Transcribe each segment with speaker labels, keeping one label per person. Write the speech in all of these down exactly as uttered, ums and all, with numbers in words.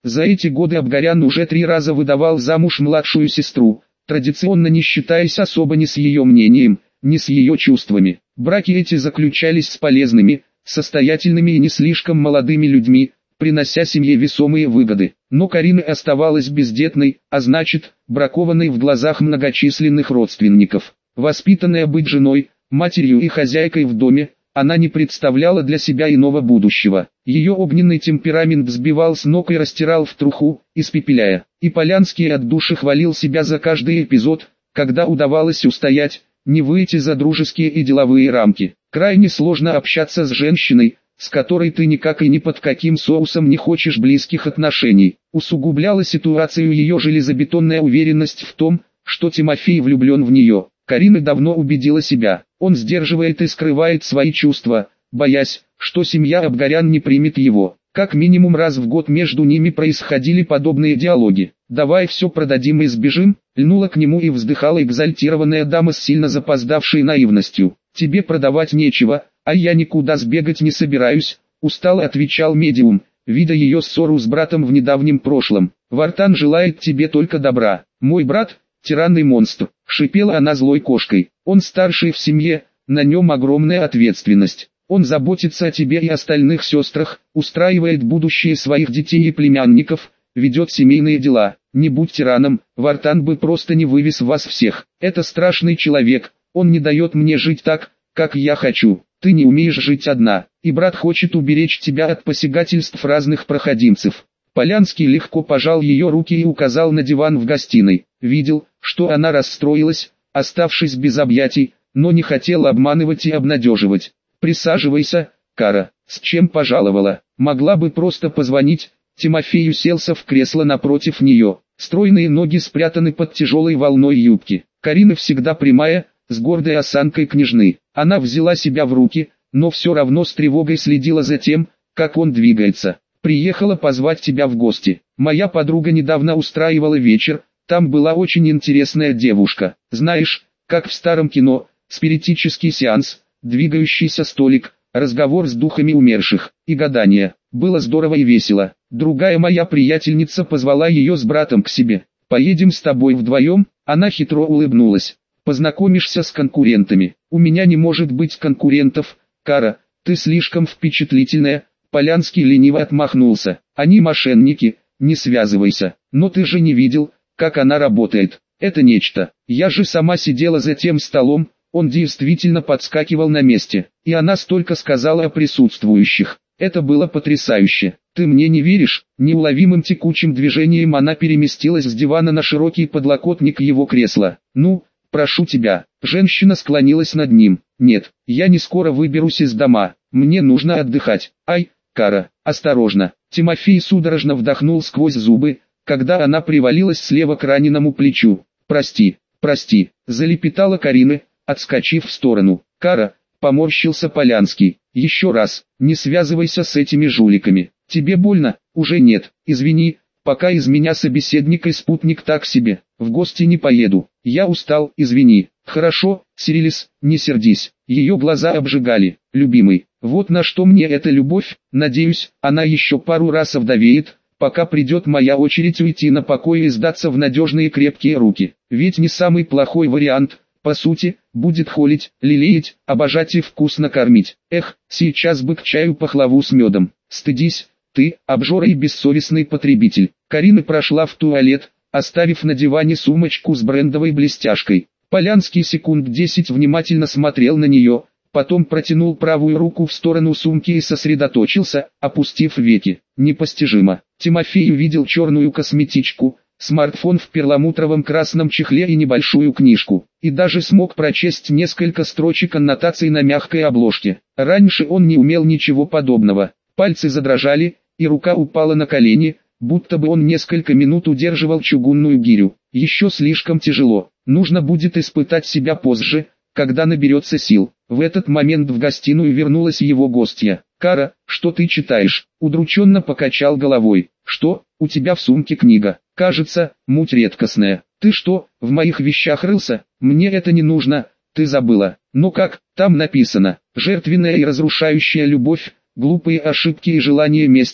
Speaker 1: За эти годы Абгарян уже три раза выдавал замуж младшую сестру, традиционно не считаясь особо ни с ее мнением, ни с ее чувствами. Браки эти заключались с полезными, состоятельными и не слишком молодыми людьми, принося семье весомые выгоды. Но Карина оставалась бездетной, а значит, бракованной в глазах многочисленных родственников. Воспитанная быть женой, матерью и хозяйкой в доме, она не представляла для себя иного будущего. Ее огненный темперамент взбивал с ног и растирал в труху, испепеляя. И Полянский от души хвалил себя за каждый эпизод, когда удавалось устоять, не выйти за дружеские и деловые рамки. Крайне сложно общаться с женщиной, с которой ты никак и ни под каким соусом не хочешь близких отношений. Усугубляла ситуацию ее железобетонная уверенность в том, что Тимофей влюблен в нее. Карина давно убедила себя, он сдерживает и скрывает свои чувства, боясь, что семья Абгарян не примет его. Как минимум раз в год между ними происходили подобные диалоги. «Давай все продадим и сбежим», льнула к нему и вздыхала экзальтированная дама с сильно запоздавшей наивностью. «Тебе продавать нечего, а я никуда сбегать не собираюсь», устало отвечал медиум, видя ее ссору с братом в недавнем прошлом. «Вартан желает тебе только добра. Мой брат – тиранный монстр», шипела она злой кошкой. «Он старший в семье, на нем огромная ответственность. Он заботится о тебе и остальных сестрах, устраивает будущее своих детей и племянников, ведет семейные дела. Не будь тираном, Вартан бы просто не вывез вас всех. Это страшный человек, он не дает мне жить так, как я хочу. Ты не умеешь жить одна, и брат хочет уберечь тебя от посягательств разных проходимцев». Полянский легко пожал ее руки и указал на диван в гостиной. Видел, что она расстроилась, оставшись без объятий, но не хотел обманывать и обнадеживать. «Присаживайся, Кара, с чем пожаловала? Могла бы просто позвонить». Тимофей уселся в кресло напротив нее. Стройные ноги спрятаны под тяжелой волной юбки. Карина всегда прямая, с гордой осанкой княжны. Она взяла себя в руки, но все равно с тревогой следила за тем, как он двигается. «Приехала позвать тебя в гости. Моя подруга недавно устраивала вечер, там была очень интересная девушка. Знаешь, как в старом кино, спиритический сеанс, двигающийся столик, разговор с духами умерших, и гадание. Было здорово и весело. Другая моя приятельница позвала ее с братом к себе. Поедем с тобой вдвоем?» Она хитро улыбнулась. «Познакомишься с конкурентами». «У меня не может быть конкурентов, Кара, ты слишком впечатлительная». Полянский лениво отмахнулся. «Они мошенники, не связывайся. Но ты же не видел, как она работает. Это нечто. Я же сама сидела за тем столом». Он действительно подскакивал на месте, и она столько сказала о присутствующих. Это было потрясающе. «Ты мне не веришь?» Неуловимым текучим движением она переместилась с дивана на широкий подлокотник его кресла. «Ну, прошу тебя». Женщина склонилась над ним. «Нет, я не скоро выберусь из дома. Мне нужно отдыхать». «Ай, Кара, осторожно». Тимофей судорожно вдохнул сквозь зубы, когда она привалилась слева к раненому плечу. «Прости, прости», залепетала Карина, отскочив в сторону. «Кара», поморщился Полянский. «Еще раз, не связывайся с этими жуликами. Тебе больно?» «Уже нет, извини, пока из меня собеседник и спутник так себе. В гости не поеду. Я устал, извини». «Хорошо, Сирилис, не сердись». Ее глаза обжигали. «Любимый, вот на что мне эта любовь, надеюсь, она еще пару раз овдовеет, пока придет моя очередь уйти на покой и сдаться в надежные крепкие руки. Ведь не самый плохой вариант». По сути, будет холить, лелеять, обожать и вкусно кормить. Эх, сейчас бы к чаю пахлаву с медом. Стыдись, ты, обжора и бессовестный потребитель. Карина прошла в туалет, оставив на диване сумочку с брендовой блестяшкой. Полянский секунд десять внимательно смотрел на нее, потом протянул правую руку в сторону сумки и сосредоточился, опустив веки. Непостижимо. Тимофей увидел черную косметичку, смартфон в перламутровом красном чехле и небольшую книжку, и даже смог прочесть несколько строчек аннотаций на мягкой обложке. Раньше он не умел ничего подобного. Пальцы задрожали, и рука упала на колени, будто бы он несколько минут удерживал чугунную гирю. Еще слишком тяжело. Нужно будет испытать себя позже, когда наберется сил. В этот момент в гостиную вернулась его гостья. «Кара, что ты читаешь?» Удрученно покачал головой. «Что, у тебя в сумке книга? Кажется, муть редкостная. Ты что, в моих вещах рылся? Мне это не нужно, ты забыла. Но как, там написано, жертвенная и разрушающая любовь, глупые ошибки и желание мести,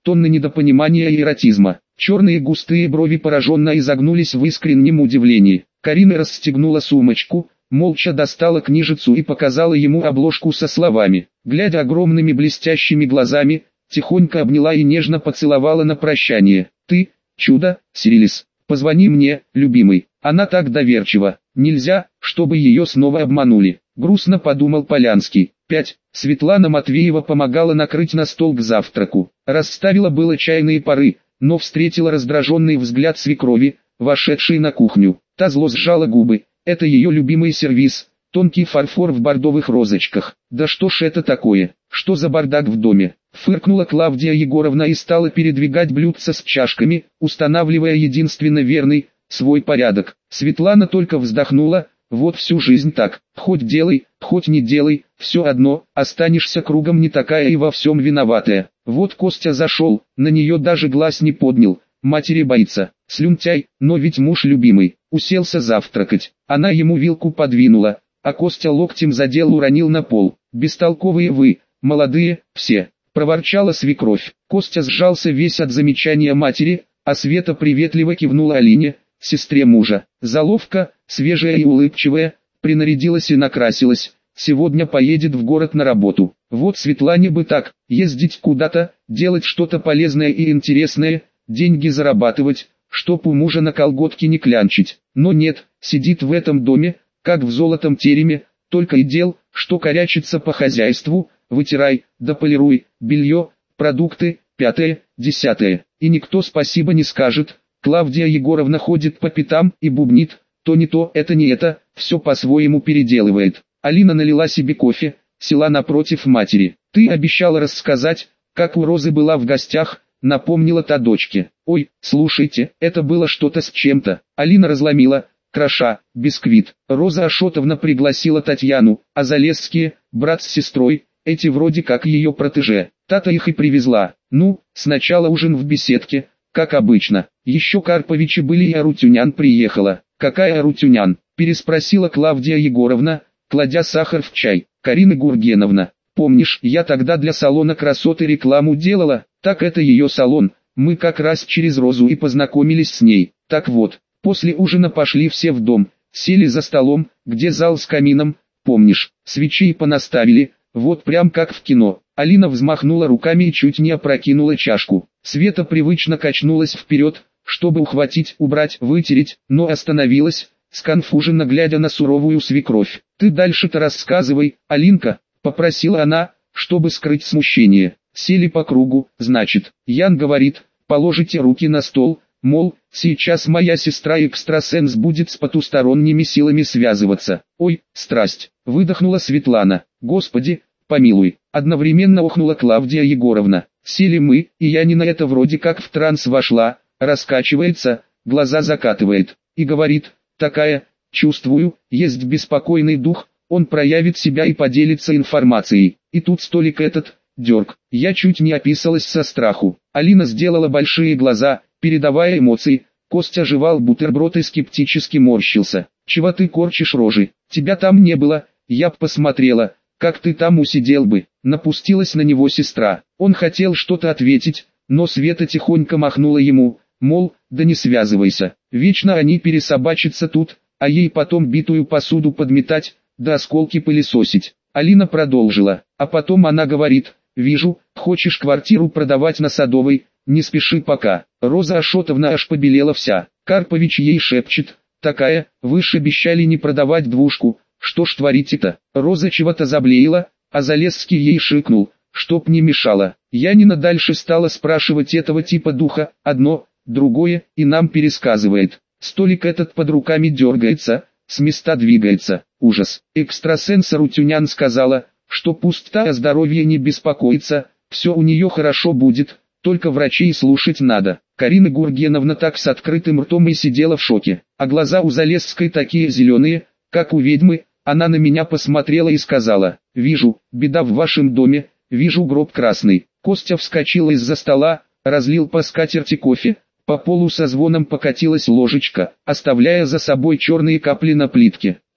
Speaker 1: тонны недопонимания и эротизма. Черные густые брови пораженно изогнулись в искреннем удивлении. Карина расстегнула сумочку, молча достала книжицу и показала ему обложку со словами. Глядя огромными блестящими глазами, тихонько обняла и нежно поцеловала на прощание. «Ты, чудо, Сирилис, позвони мне, любимый». Она так доверчива. Нельзя, чтобы ее снова обманули. Грустно подумал Полянский. пять. Светлана Матвеева помогала накрыть на стол к завтраку. Расставила было чайные пары, но встретила раздраженный взгляд свекрови, вошедшей на кухню. Та зло сжала губы. Это ее любимый сервиз, тонкий фарфор в бордовых розочках. Да что ж это такое? Что за бардак в доме? Фыркнула Клавдия Егоровна и стала передвигать блюдца с чашками, устанавливая единственно верный, свой порядок. Светлана только вздохнула. Вот всю жизнь так, хоть делай, хоть не делай, все одно, останешься кругом не такая и во всем виноватая. Вот Костя зашел, на нее даже глаз не поднял, матери боится, слюнтяй, но ведь муж любимый, уселся завтракать. Она ему вилку подвинула, а Костя локтем задел, уронил на пол. Бестолковые вы, молодые, все, проворчала свекровь. Костя сжался весь от замечания матери, а Света приветливо кивнула Алине, сестре мужа. Заловка, свежая и улыбчивая, принарядилась и накрасилась, сегодня поедет в город на работу. Вот Светлане бы так, ездить куда-то, делать что-то полезное и интересное, деньги зарабатывать, чтоб у мужа на колготки не клянчить. Но нет, сидит в этом доме, как в золотом тереме, только и дел, что корячится по хозяйству, вытирай, да полируй, белье, продукты, пятое, десятое. И никто спасибо не скажет. Клавдия Егоровна ходит по пятам и бубнит, то не то, это не это, все по-своему переделывает. Алина налила себе кофе, села напротив матери. «Ты обещала рассказать, как у Розы была в гостях», напомнила та дочке. «Ой, слушайте, это было что-то с чем-то». Алина разломила, кроша, бисквит. Роза Ашотовна пригласила Татьяну, а Залесские, брат с сестрой, эти вроде как ее протеже. Та-то их и привезла. Ну, сначала ужин в беседке, как обычно. Еще Карповичи были и Арутюнян приехала. «Какая Арутюнян?» – переспросила Клавдия Егоровна, кладя сахар в чай. «Карина Гургеновна, помнишь, я тогда для салона красоты рекламу делала? Так это ее салон, мы как раз через Розу и познакомились с ней. Так вот, после ужина пошли все в дом, сели за столом, где зал с камином, помнишь, свечи понаставили, вот прям как в кино». Алина взмахнула руками и чуть не опрокинула чашку. Света привычно качнулась вперед, чтобы ухватить, убрать, вытереть, но остановилась, сконфуженно глядя на суровую свекровь. «Ты дальше-то рассказывай, Алинка», — попросила она, чтобы скрыть смущение. Сели по кругу, значит, Ян говорит, положите руки на стол, мол, сейчас моя сестра-экстрасенс будет с потусторонними силами связываться. «Ой, страсть», — выдохнула Светлана. «Господи, помилуй», — одновременно охнула Клавдия Егоровна. Сели мы, и я не на это вроде как в транс вошла, раскачивается, глаза закатывает, и говорит, такая, чувствую, есть беспокойный дух, он проявит себя и поделится информацией. И тут столик этот, дерг, я чуть не описалась со страху. Алина сделала большие глаза, передавая эмоции, Костя жевал бутерброд и скептически морщился. «Чего ты корчишь рожи? Тебя там не было, я б посмотрела, как ты там усидел бы», напустилась на него сестра. Он хотел что-то ответить, но Света тихонько махнула ему, мол, да не связывайся, вечно они пересобачатся тут, а ей потом битую посуду подметать, да осколки пылесосить. Алина продолжила, а потом она говорит, вижу, хочешь квартиру продавать на Садовой, не спеши пока. Роза Ашотовна аж побелела вся. Карпович ей шепчет, такая, вы ж обещали не продавать двушку, что ж творите-то? Роза чего-то заблеяла, а Залесский ей шикнул, чтоб не мешало. Янина дальше стала спрашивать этого типа духа, одно, другое, и нам пересказывает. Столик этот под руками дергается, с места двигается. Ужас. Экстрасенс Арутюнян сказала, что пуста о здоровье не беспокоится, все у нее хорошо будет, только врачей слушать надо. Карина Гургеновна так с открытым ртом и сидела в шоке, а глаза у Залесской такие зеленые, как у ведьмы. Она на меня посмотрела и сказала, вижу, беда в вашем доме, вижу гроб красный. Костя вскочил из-за стола, разлил по скатерти кофе, по полу со звоном покатилась ложечка, оставляя за собой черные капли на плитке.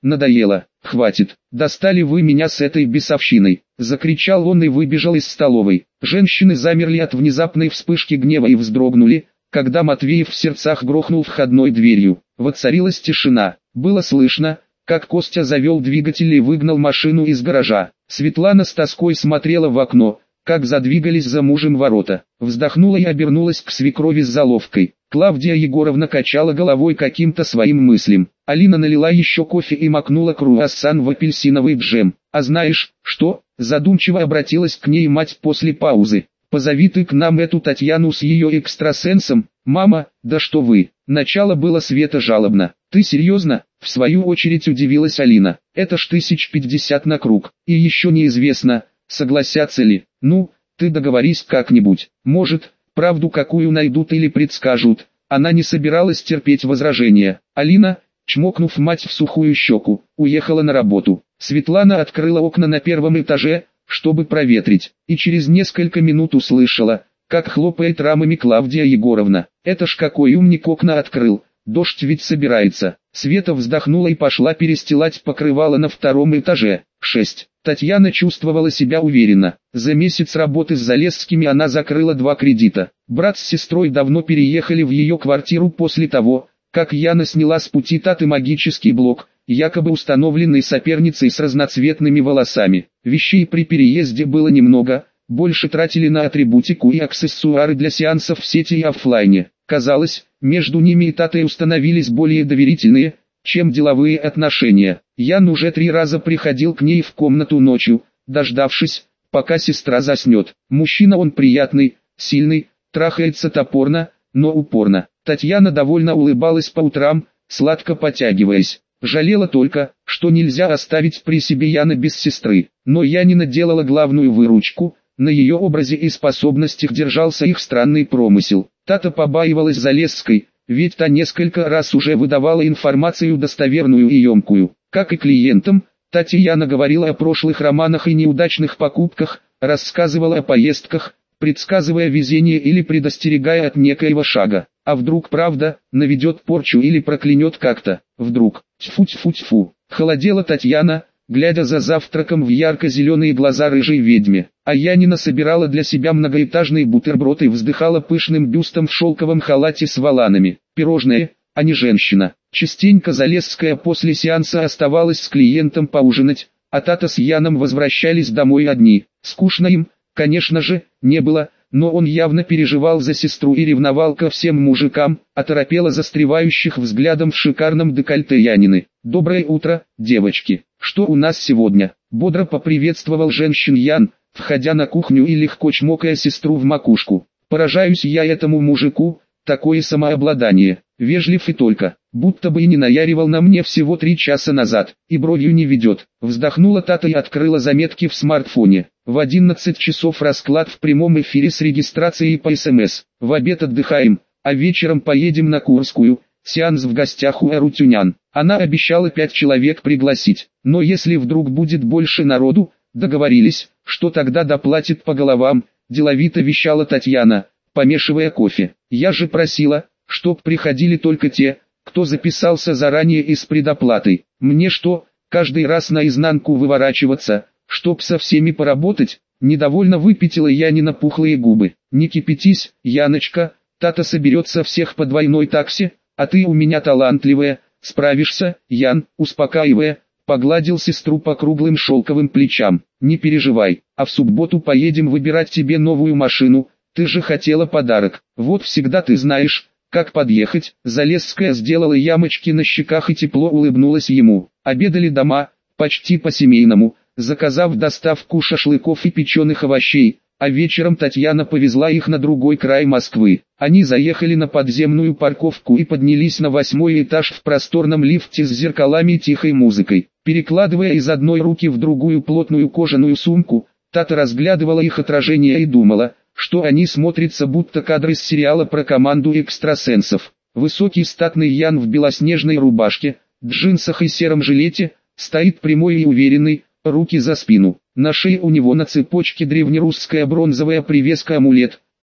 Speaker 1: надоело, хватит, достали вы меня с этой бесовщиной, закричал он и выбежал из столовой. Женщины замерли от внезапной вспышки гнева и вздрогнули, когда Матвеев в сердцах грохнул входной дверью. Воцарилась тишина, было слышно, как Костя завел двигатель и выгнал машину из гаража. Светлана с тоской смотрела в окно, как задвигались за мужем ворота, вздохнула и обернулась к свекрови с заловкой. Клавдия Егоровна качала головой каким-то своим мыслям. Алина налила еще кофе и макнула круассан в апельсиновый джем. «А знаешь, что?» – задумчиво обратилась к ней мать после паузы. «Позови ты к нам эту Татьяну с ее экстрасенсом, мама, да что вы!» Начало было Света жалобно. «Ты серьезно?» – в свою очередь удивилась Алина. «Это ж тысяч пятьдесят на круг, и еще неизвестно, согласятся ли. Ну, ты договорись как-нибудь, может, правду какую найдут или предскажут». Она не собиралась терпеть возражения. Алина, чмокнув мать в сухую щеку, уехала на работу. Светлана открыла окна на первом этаже, чтобы проветрить, и через несколько минут услышала, как хлопает рамами Клавдия Егоровна. «Это ж какой умник окна открыл, дождь ведь собирается». Света вздохнула и пошла перестилать покрывало на втором этаже. шесть. Татьяна чувствовала себя уверенно. За месяц работы с Залесскими она закрыла два кредита. Брат с сестрой давно переехали в ее квартиру после того, как Яна сняла с пути Таты магический блок, якобы установленный соперницей с разноцветными волосами. Вещей при переезде было немного, больше тратили на атрибутику и аксессуары для сеансов в сети и офлайне. Казалось, между ними и Татой установились более доверительные, чем деловые отношения. Ян уже три раза приходил к ней в комнату ночью, дождавшись, пока сестра заснет. Мужчина он приятный, сильный, трахается топорно, но упорно. Татьяна довольно улыбалась по утрам, сладко потягиваясь. Жалела только, что нельзя оставить при себе Яна без сестры. Но Янина делала главную выручку, на ее образе и способностях держался их странный промысел. Тата побаивалась Залесской, ведь та несколько раз уже выдавала информацию достоверную и емкую. Как и клиентам, Татьяна говорила о прошлых романах и неудачных покупках, рассказывала о поездках, предсказывая везение или предостерегая от некоего шага. А вдруг правда, наведет порчу или проклянет как-то, вдруг, тьфу-тьфу-тьфу. Холодела Татьяна, глядя за завтраком в ярко-зеленые глаза рыжей ведьме. А Янина собирала для себя многоэтажный бутерброд и вздыхала пышным бюстом в шелковом халате с воланами. Пирожное, а не женщина. Частенько Залесская после сеанса оставалась с клиентом поужинать, а Тата с Яном возвращались домой одни. Скучно им, конечно же, не было, но он явно переживал за сестру и ревновал ко всем мужикам, оторопело застревающих взглядом в шикарном декольте Янины. «Доброе утро, девочки. Что у нас сегодня?» Бодро поприветствовал женщин Ян, входя на кухню и легко чмокая сестру в макушку. «Поражаюсь я этому мужику, такое самообладание, вежлив и только, будто бы и не наяривал на мне всего три часа назад, и бровью не ведет». Вздохнула Тата и открыла заметки в смартфоне. В одиннадцать часов расклад в прямом эфире с регистрацией по СМС. В обед отдыхаем, а вечером поедем на Курскую, сеанс в гостях у Арутюнян. Она обещала пять человек пригласить, но если вдруг будет больше народу, договорились, что тогда доплатит по головам, деловито вещала Татьяна, помешивая кофе. «Я же просила, чтоб приходили только те, кто записался заранее и с предоплатой. Мне что, каждый раз наизнанку выворачиваться, чтоб со всеми поработать?» Недовольно выпятила Янина пухлые губы. «Не кипятись, Яночка, Тата соберется всех по двойной таксе, а ты у меня талантливая, справишься». Ян, успокаивая, погладил сестру по круглым шелковым плечам. «Не переживай, а в субботу поедем выбирать тебе новую машину, ты же хотела подарок. Вот всегда ты знаешь, как подъехать». Залесская сделала ямочки на щеках и тепло улыбнулась ему. Обедали дома, почти по-семейному, заказав доставку шашлыков и печеных овощей, а вечером Татьяна повезла их на другой край Москвы. Они заехали на подземную парковку и поднялись на восьмой этаж в просторном лифте с зеркалами и тихой музыкой. Перекладывая из одной руки в другую плотную кожаную сумку, Тата разглядывала их отражение и думала, что они смотрятся будто кадры с сериала про команду экстрасенсов. Высокий статный Ян в белоснежной рубашке, джинсах и сером жилете, стоит прямой и уверенный, руки за спину. На шее у него на цепочке древнерусская бронзовая привеска-амулет,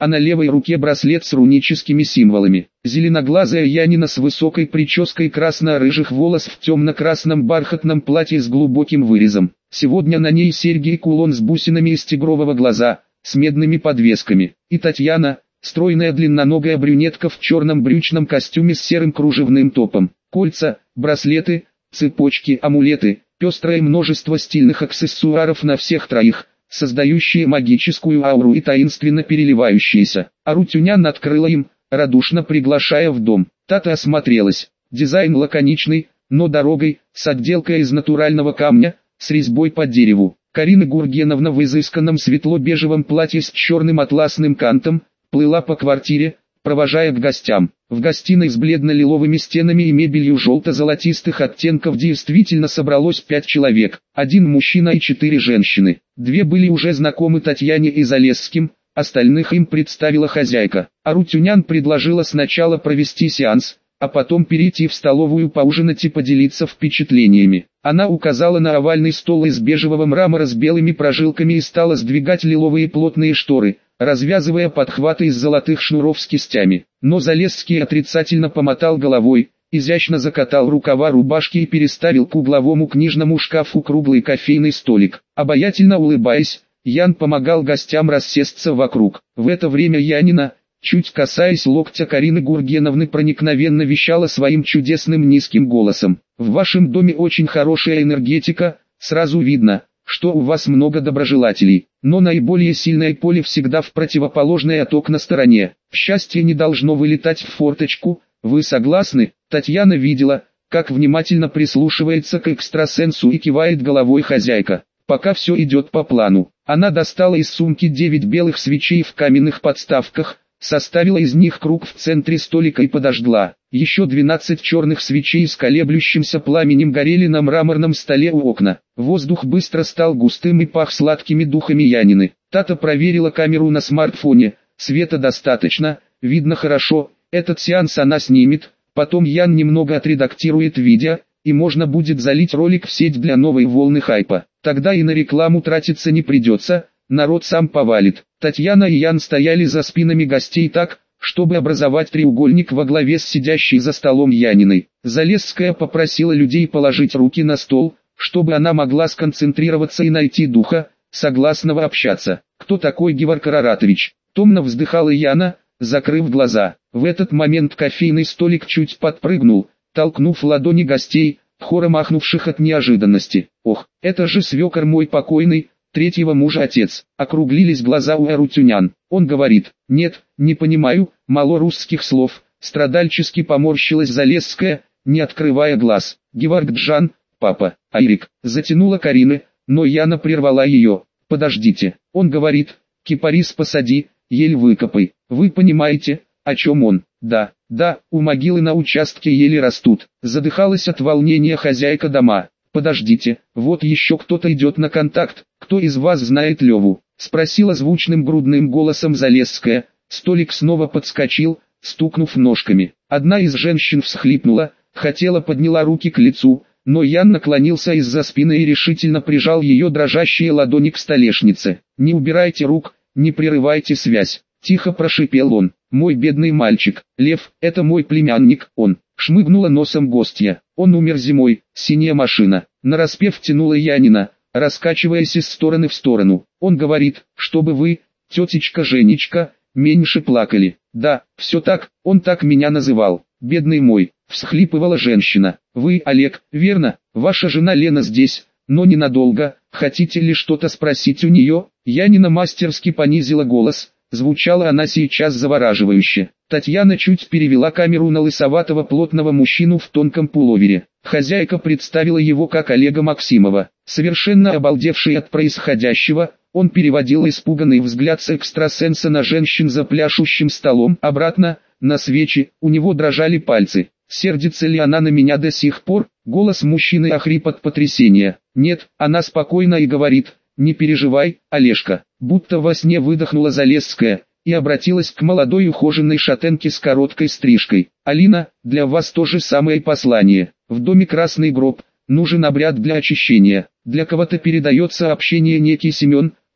Speaker 1: а на левой руке браслет с руническими символами. Зеленоглазая Янина с высокой прической красно-рыжих волос в темно-красном бархатном платье с глубоким вырезом. Сегодня на ней серьги и кулон с бусинами из тигрового глаза, с медными подвесками. И Татьяна, стройная длинноногая брюнетка в черном брючном костюме с серым кружевным топом. Кольца, браслеты, цепочки, амулеты, пестрое множество стильных аксессуаров на всех троих, создающие магическую ауру и таинственно переливающиеся. Арутюнян открыла им, радушно приглашая в дом. Тата осмотрелась. Дизайн лаконичный, но дорогой, с отделкой из натурального камня, с резьбой по дереву. Карина Гургеновна в изысканном светло-бежевом платье с черным атласным кантом, плыла по квартире, провожая к гостям. В гостиной с бледно-лиловыми стенами и мебелью желто-золотистых оттенков действительно собралось пять человек. Один мужчина и четыре женщины. Две были уже знакомы Татьяне и Залесским, остальных им представила хозяйка. Арутюнян предложила сначала провести сеанс, а потом перейти в столовую поужинать и поделиться впечатлениями. Она указала на овальный стол из бежевого мрамора с белыми прожилками и стала сдвигать лиловые плотные шторы, развязывая подхваты из золотых шнуров с кистями. Но Залесский отрицательно помотал головой, изящно закатал рукава рубашки и переставил к угловому книжному шкафу круглый кофейный столик. Обаятельно улыбаясь, Ян помогал гостям рассесться вокруг. В это время Янина, чуть касаясь локтя Карины Гургеновны, проникновенно вещала своим чудесным низким голосом. «В вашем доме очень хорошая энергетика, сразу видно, что у вас много доброжелателей, но наиболее сильное поле всегда в противоположной от окна стороне. Счастье не должно вылетать в форточку, вы согласны?» Татьяна видела, как внимательно прислушивается к экстрасенсу и кивает головой хозяйка. Пока все идет по плану. Она достала из сумки девять белых свечей в каменных подставках, составила из них круг в центре столика и подожгла. Еще двенадцать черных свечей с колеблющимся пламенем горели на мраморном столе у окна. Воздух быстро стал густым и пах сладкими духами Янины. Тата проверила камеру на смартфоне, света достаточно, видно хорошо, этот сеанс она снимет, потом Ян немного отредактирует видео, и можно будет залить ролик в сеть для новой волны хайпа. Тогда и на рекламу тратиться не придется, народ сам повалит. Татьяна и Ян стояли за спинами гостей так, чтобы образовать треугольник во главе с сидящей за столом Яниной. Залесская попросила людей положить руки на стол, чтобы она могла сконцентрироваться и найти духа, согласного общаться. «Кто такой Геворг Араратович?» Томно вздыхала Яна, закрыв глаза. В этот момент кофейный столик чуть подпрыгнул, толкнув ладони гостей, хором ахнувших от неожиданности. «Ох, это же свекор мой покойный, третьего мужа отец!» Округлились глаза у Арутюнян. Он говорит: «Нет, не понимаю, мало русских слов», страдальчески поморщилась Залесская, не открывая глаз. «Геворг Джан, папа, Айрик», затянула Карина, но Яна прервала ее. «Подождите, он говорит, кипарис посади, ель выкопай. Вы понимаете, о чем он?» «Да, да, у могилы на участке ели растут», задыхалась от волнения хозяйка дома. «Подождите, вот еще кто-то идет на контакт, кто из вас знает Леву?» спросила звучным грудным голосом Залесская. Столик снова подскочил, стукнув ножками. Одна из женщин всхлипнула, хотела подняла руки к лицу, но Ян наклонился из-за спины и решительно прижал ее дрожащие ладони к столешнице. «Не убирайте рук, не прерывайте связь», тихо прошипел он. «Мой бедный мальчик, Лев, это мой племянник, он». Шмыгнула носом гостья. «Он умер зимой, синяя машина». Нараспев тянула Янина, раскачиваясь из стороны в сторону. «Он говорит, чтобы вы, тетечка Женечка, меньше плакали». «Да, все так, он так меня называл. Бедный мой», всхлипывала женщина. «Вы, Олег, верно? Ваша жена Лена здесь, но ненадолго. Хотите ли что-то спросить у нее?» Янина мастерски понизила голос. Звучала она сейчас завораживающе. Татьяна чуть перевела камеру на лысоватого плотного мужчину в тонком пуловере. Хозяйка представила его как Олега Максимова. Совершенно обалдевший от происходящего, он переводил испуганный взгляд с экстрасенса на женщин за пляшущим столом, обратно, на свечи, у него дрожали пальцы. «Сердится ли она на меня до сих пор?» Голос мужчины охрип от потрясения. «Нет, она спокойна и говорит: не переживай, Олежка». Будто во сне выдохнула Залесская и обратилась к молодой ухоженной шатенке с короткой стрижкой. «Алина, для вас то же самое послание. В доме красный гроб, нужен обряд для очищения. Для кого-то передает сообщение некий Семен,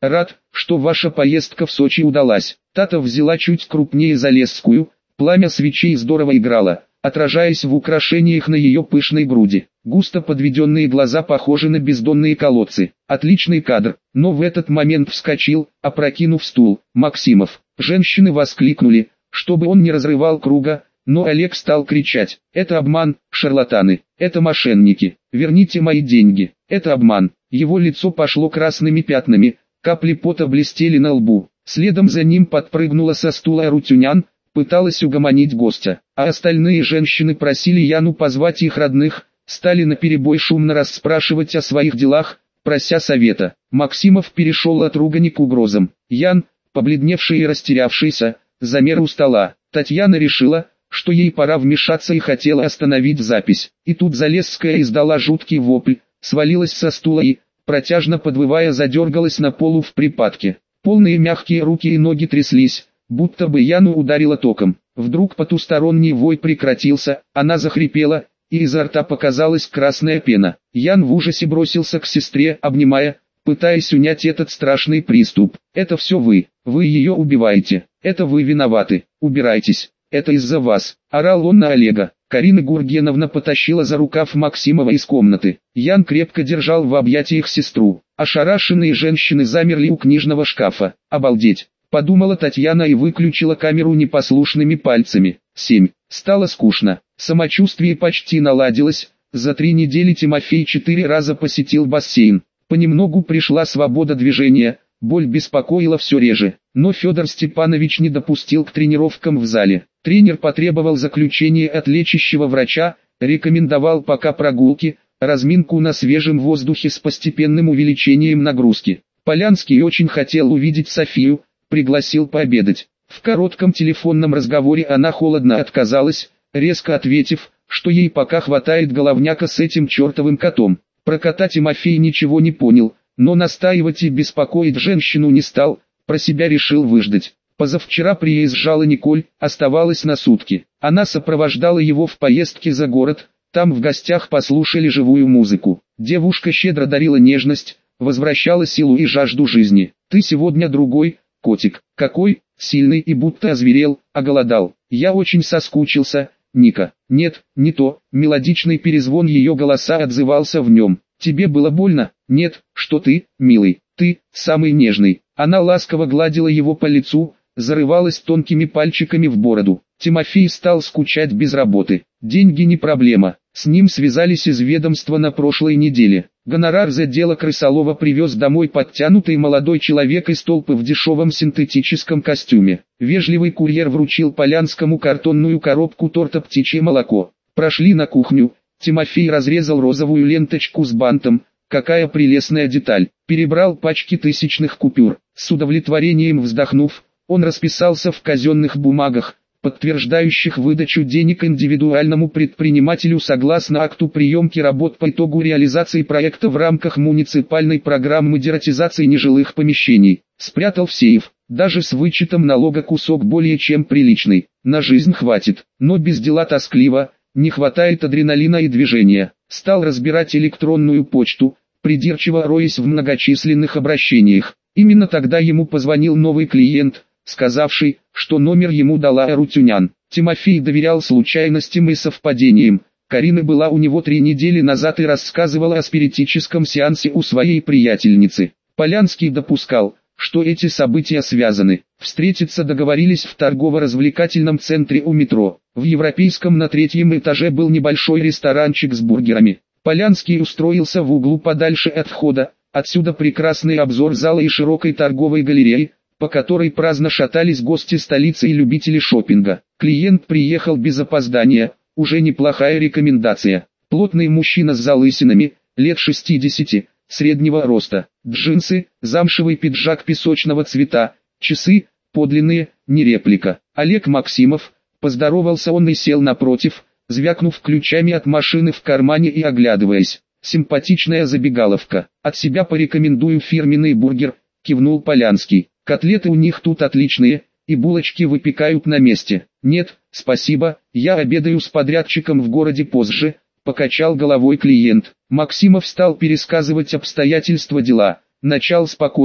Speaker 1: Рад, что ваша поездка в Сочи удалась. Тата взяла чуть крупнее Залесскую, пламя свечей здорово играло, отражаясь в украшениях на ее пышной груди. Густо подведенные глаза похожи на бездонные колодцы. Отличный кадр, но в этот момент вскочил, опрокинув стул, Максимов. Женщины воскликнули, чтобы он не разрывал круга, но Олег стал кричать: «Это обман, шарлатаны, это мошенники, верните мои деньги, это обман». Его лицо пошло красными пятнами, капли пота блестели на лбу. Следом за ним подпрыгнула со стула Арутюнян, пыталась угомонить гостя, а остальные женщины просили Яну позвать их родных, стали наперебой шумно расспрашивать о своих делах, прося совета. Максимов перешел от ругани к угрозам. Ян, побледневший и растерявшийся, замер у стола. Татьяна решила, что ей пора вмешаться и хотела остановить запись. И тут Залесская издала жуткий вопль, свалилась со стула и, протяжно подвывая, задергалась на полу в припадке. Полные мягкие руки и ноги тряслись, будто бы Яну ударило током. Вдруг потусторонний вой прекратился, она захрипела, и изо рта показалась красная пена. Ян в ужасе бросился к сестре, обнимая, пытаясь унять этот страшный приступ. «Это все вы, вы ее убиваете, это вы виноваты, убирайтесь, это из-за вас», — орал он на Олега. Карина Гургеновна потащила за рукав Максимова из комнаты. Ян крепко держал в объятиях сестру. Ошарашенные женщины замерли у книжного шкафа. «Обалдеть!» — подумала Татьяна и выключила камеру непослушными пальцами. семь. Стало скучно. Самочувствие почти наладилось. За три недели Тимофей четыре раза посетил бассейн. Понемногу пришла свобода движения, боль беспокоила все реже. Но Федор Степанович не допустил к тренировкам в зале. Тренер потребовал заключения от лечащего врача, рекомендовал пока прогулки, разминку на свежем воздухе с постепенным увеличением нагрузки. Полянский очень хотел увидеть Софию, пригласил пообедать. В коротком телефонном разговоре она холодно отказалась, резко ответив, что ей пока хватает головняка с этим чертовым котом. Про кота Тимофей ничего не понял, но настаивать и беспокоить женщину не стал, про себя решил выждать. Позавчера приезжала Николь, оставалась на сутки. Она сопровождала его в поездке за город, там в гостях послушали живую музыку. Девушка щедро дарила нежность, возвращала силу и жажду жизни. «Ты сегодня другой, котик, какой, сильный и будто озверел, оголодал. Я очень соскучился, Ника». «Нет, не то», мелодичный перезвон ее голоса отзывался в нем. «Тебе было больно?» «Нет, что ты, милый, ты, самый нежный». Она ласково гладила его по лицу, зарывалась тонкими пальчиками в бороду. Тимофей стал скучать без работы. Деньги не проблема. С ним связались из ведомства на прошлой неделе. Гонорар за дело Крысолова привез домой подтянутый молодой человек из толпы в дешевом синтетическом костюме. Вежливый курьер вручил Полянскому картонную коробку торта «Птичье молоко». Прошли на кухню. Тимофей разрезал розовую ленточку с бантом. Какая прелестная деталь. Перебрал пачки тысячных купюр. С удовлетворением вздохнув, он расписался в казенных бумагах, подтверждающих выдачу денег индивидуальному предпринимателю согласно акту приемки работ по итогу реализации проекта в рамках муниципальной программы дератизации нежилых помещений. Спрятал в сейф, даже с вычетом налога кусок более чем приличный. На жизнь хватит, но без дела тоскливо, не хватает адреналина и движения. Стал разбирать электронную почту, придирчиво роясь в многочисленных обращениях. Именно тогда ему позвонил новый клиент, сказавший, что номер ему дала Арутюнян. Тимофей доверял случайностям и совпадениям. Карина была у него три недели назад и рассказывала о спиритическом сеансе у своей приятельницы. Полянский допускал, что эти события связаны. Встретиться договорились в торгово-развлекательном центре у метро. В Европейском на третьем этаже был небольшой ресторанчик с бургерами. Полянский устроился в углу подальше от входа, отсюда прекрасный обзор зала и широкой торговой галереи, по которой праздно шатались гости столицы и любители шопинга. Клиент приехал без опоздания, уже неплохая рекомендация. Плотный мужчина с залысинами, лет шестидесяти, среднего роста, джинсы, замшевый пиджак песочного цвета, часы, подлинные, не реплика. Олег Максимов, поздоровался он и сел напротив, звякнув ключами от машины в кармане и оглядываясь. Симпатичная забегаловка. От себя порекомендую фирменный бургер, кивнул Полянский. Котлеты у них тут отличные, и булочки выпекают на месте. Нет, спасибо, я обедаю с подрядчиком в городе позже, покачал головой клиент. Максимов стал пересказывать обстоятельства дела. Начал спокойно,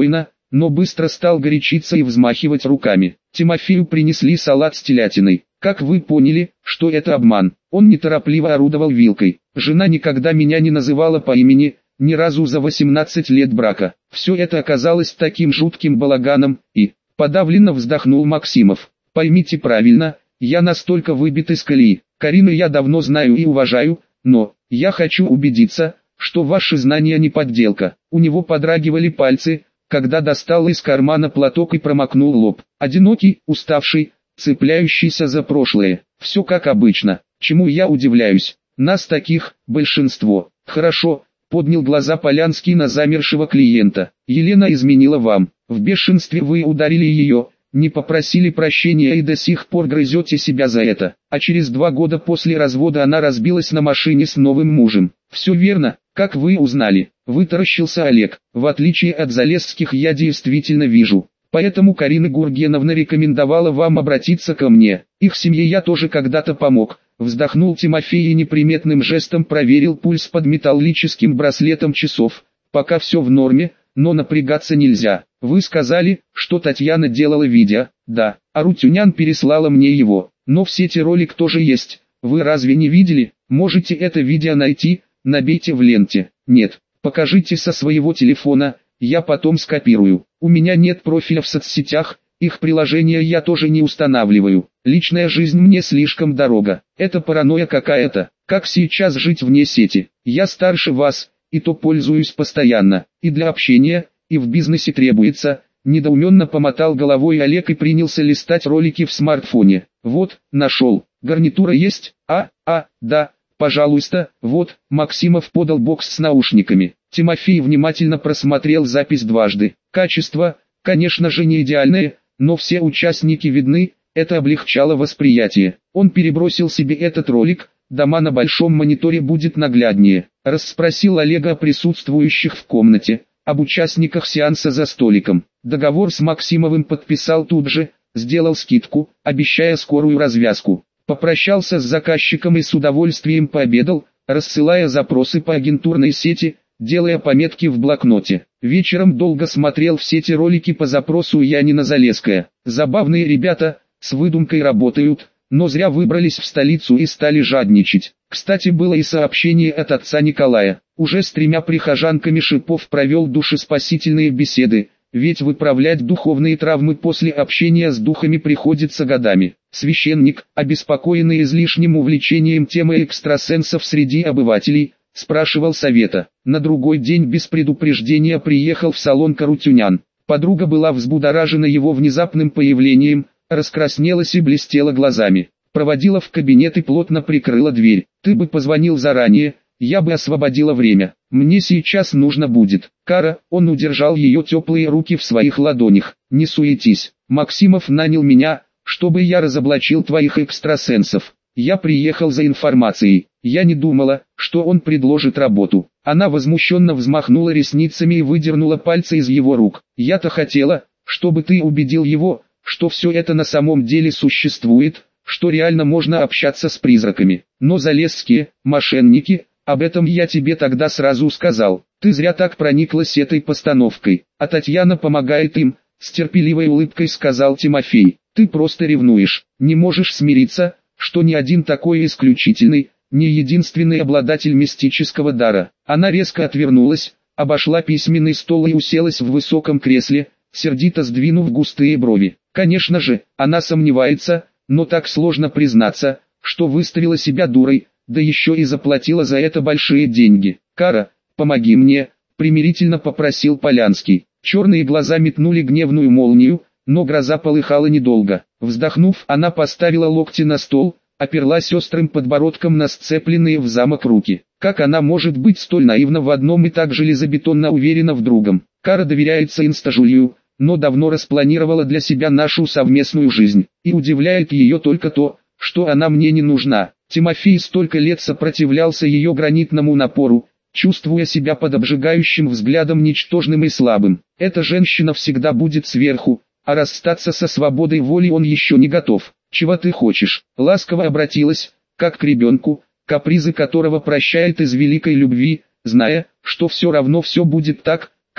Speaker 1: но быстро стал горячиться и взмахивать руками. Тимофею принесли салат с телятиной. Как вы поняли, что это обман? Он неторопливо орудовал вилкой. Жена никогда меня не называла по имени, ни разу за восемнадцать лет брака. Все это оказалось таким жутким балаганом, и... Подавленно вздохнул Максимов. Поймите правильно, я настолько выбит из колеи. Карину я давно знаю и уважаю, но... Я хочу убедиться, что ваши знания не подделка. У него подрагивали пальцы, когда достал из кармана платок и промокнул лоб. Одинокий, уставший, цепляющийся за прошлое. Все как обычно. Чему я удивляюсь? Нас таких, большинство. Хорошо, поднял глаза Полянский на замершего клиента. Елена изменила вам. В бешенстве вы ударили ее, не попросили прощения и до сих пор грызете себя за это. А через два года после развода она разбилась на машине с новым мужем. Все верно, как вы узнали? Вытаращился Олег. В отличие от Залесских я действительно вижу. Поэтому Карина Гургеновна рекомендовала вам обратиться ко мне. Их семье я тоже когда-то помог. Вздохнул Тимофей и неприметным жестом проверил пульс под металлическим браслетом часов. Пока все в норме, но напрягаться нельзя. Вы сказали, что Татьяна делала видео. Да, Арутюнян переслала мне его. Но в сети ролик тоже есть. Вы разве не видели? Можете это видео найти, набейте в ленте. Нет, покажите со своего телефона, я потом скопирую. У меня нет профиля в соцсетях, их приложения я тоже не устанавливаю. Личная жизнь мне слишком дорога. Это паранойя какая-то. Как сейчас жить вне сети? Я старше вас, и то пользуюсь постоянно. И для общения, и в бизнесе требуется. Недоуменно помотал головой Олег и принялся листать ролики в смартфоне. Вот, нашел. Гарнитура есть? А, а, да, пожалуйста. Вот, Максимов подал бокс с наушниками. Тимофей внимательно просмотрел запись дважды. Качество, конечно же, не идеальное, но все участники видны, это облегчало восприятие. Он перебросил себе этот ролик, дома на большом мониторе будет нагляднее. Расспросил Олега о присутствующих в комнате, об участниках сеанса за столиком. Договор с Максимовым подписал тут же, сделал скидку, обещая скорую развязку. Попрощался с заказчиком и с удовольствием пообедал, рассылая запросы по агентурной сети, делая пометки в блокноте. Вечером долго смотрел все эти ролики по запросу Янина Залесская. Забавные ребята, с выдумкой работают, но зря выбрались в столицу и стали жадничать. Кстати, было и сообщение от отца Николая. Уже с тремя прихожанками Шипов провел душеспасительные беседы, ведь выправлять духовные травмы после общения с духами приходится годами. Священник, обеспокоенный излишним увлечением темы экстрасенсов среди обывателей, спрашивал совета. На другой день без предупреждения приехал в салон Карутюнян. Подруга была взбудоражена его внезапным появлением, раскраснелась и блестела глазами. Проводила в кабинет и плотно прикрыла дверь. «Ты бы позвонил заранее, я бы освободила время. Мне сейчас нужно будет». «Кара», он удержал ее теплые руки в своих ладонях. «Не суетись. Максимов нанял меня, чтобы я разоблачил твоих экстрасенсов. Я приехал за информацией. Я не думала, что он предложит работу». Она возмущенно взмахнула ресницами и выдернула пальцы из его рук. «Я-то хотела, чтобы ты убедил его, что все это на самом деле существует, что реально можно общаться с призраками. Но Залесские, мошенники, об этом я тебе тогда сразу сказал. Ты зря так прониклась этой постановкой. А Татьяна помогает им», с терпеливой улыбкой сказал Тимофей. «Ты просто ревнуешь, не можешь смириться, что ни один такой исключительный, не единственный обладатель мистического дара». Она резко отвернулась, обошла письменный стол и уселась в высоком кресле, сердито сдвинув густые брови. Конечно же, она сомневается, но так сложно признаться, что выставила себя дурой, да еще и заплатила за это большие деньги. «Кара, помоги мне», — примирительно попросил Полянский. Черные глаза метнули гневную молнию, но гроза полыхала недолго. Вздохнув, она поставила локти на стол, оперлась острым подбородком на сцепленные в замок руки. Как она может быть столь наивна в одном и так железобетонно уверена в другом? Кара доверяется инстажулью, но давно распланировала для себя нашу совместную жизнь. И удивляет ее только то, что она мне не нужна. Тимофей столько лет сопротивлялся ее гранитному напору, чувствуя себя под обжигающим взглядом ничтожным и слабым. Эта женщина всегда будет сверху, а расстаться со свободой воли он еще не готов. «Чего ты хочешь?» Ласково обратилась, как к ребенку, капризы которого прощает из великой любви, зная, что все равно все будет так, как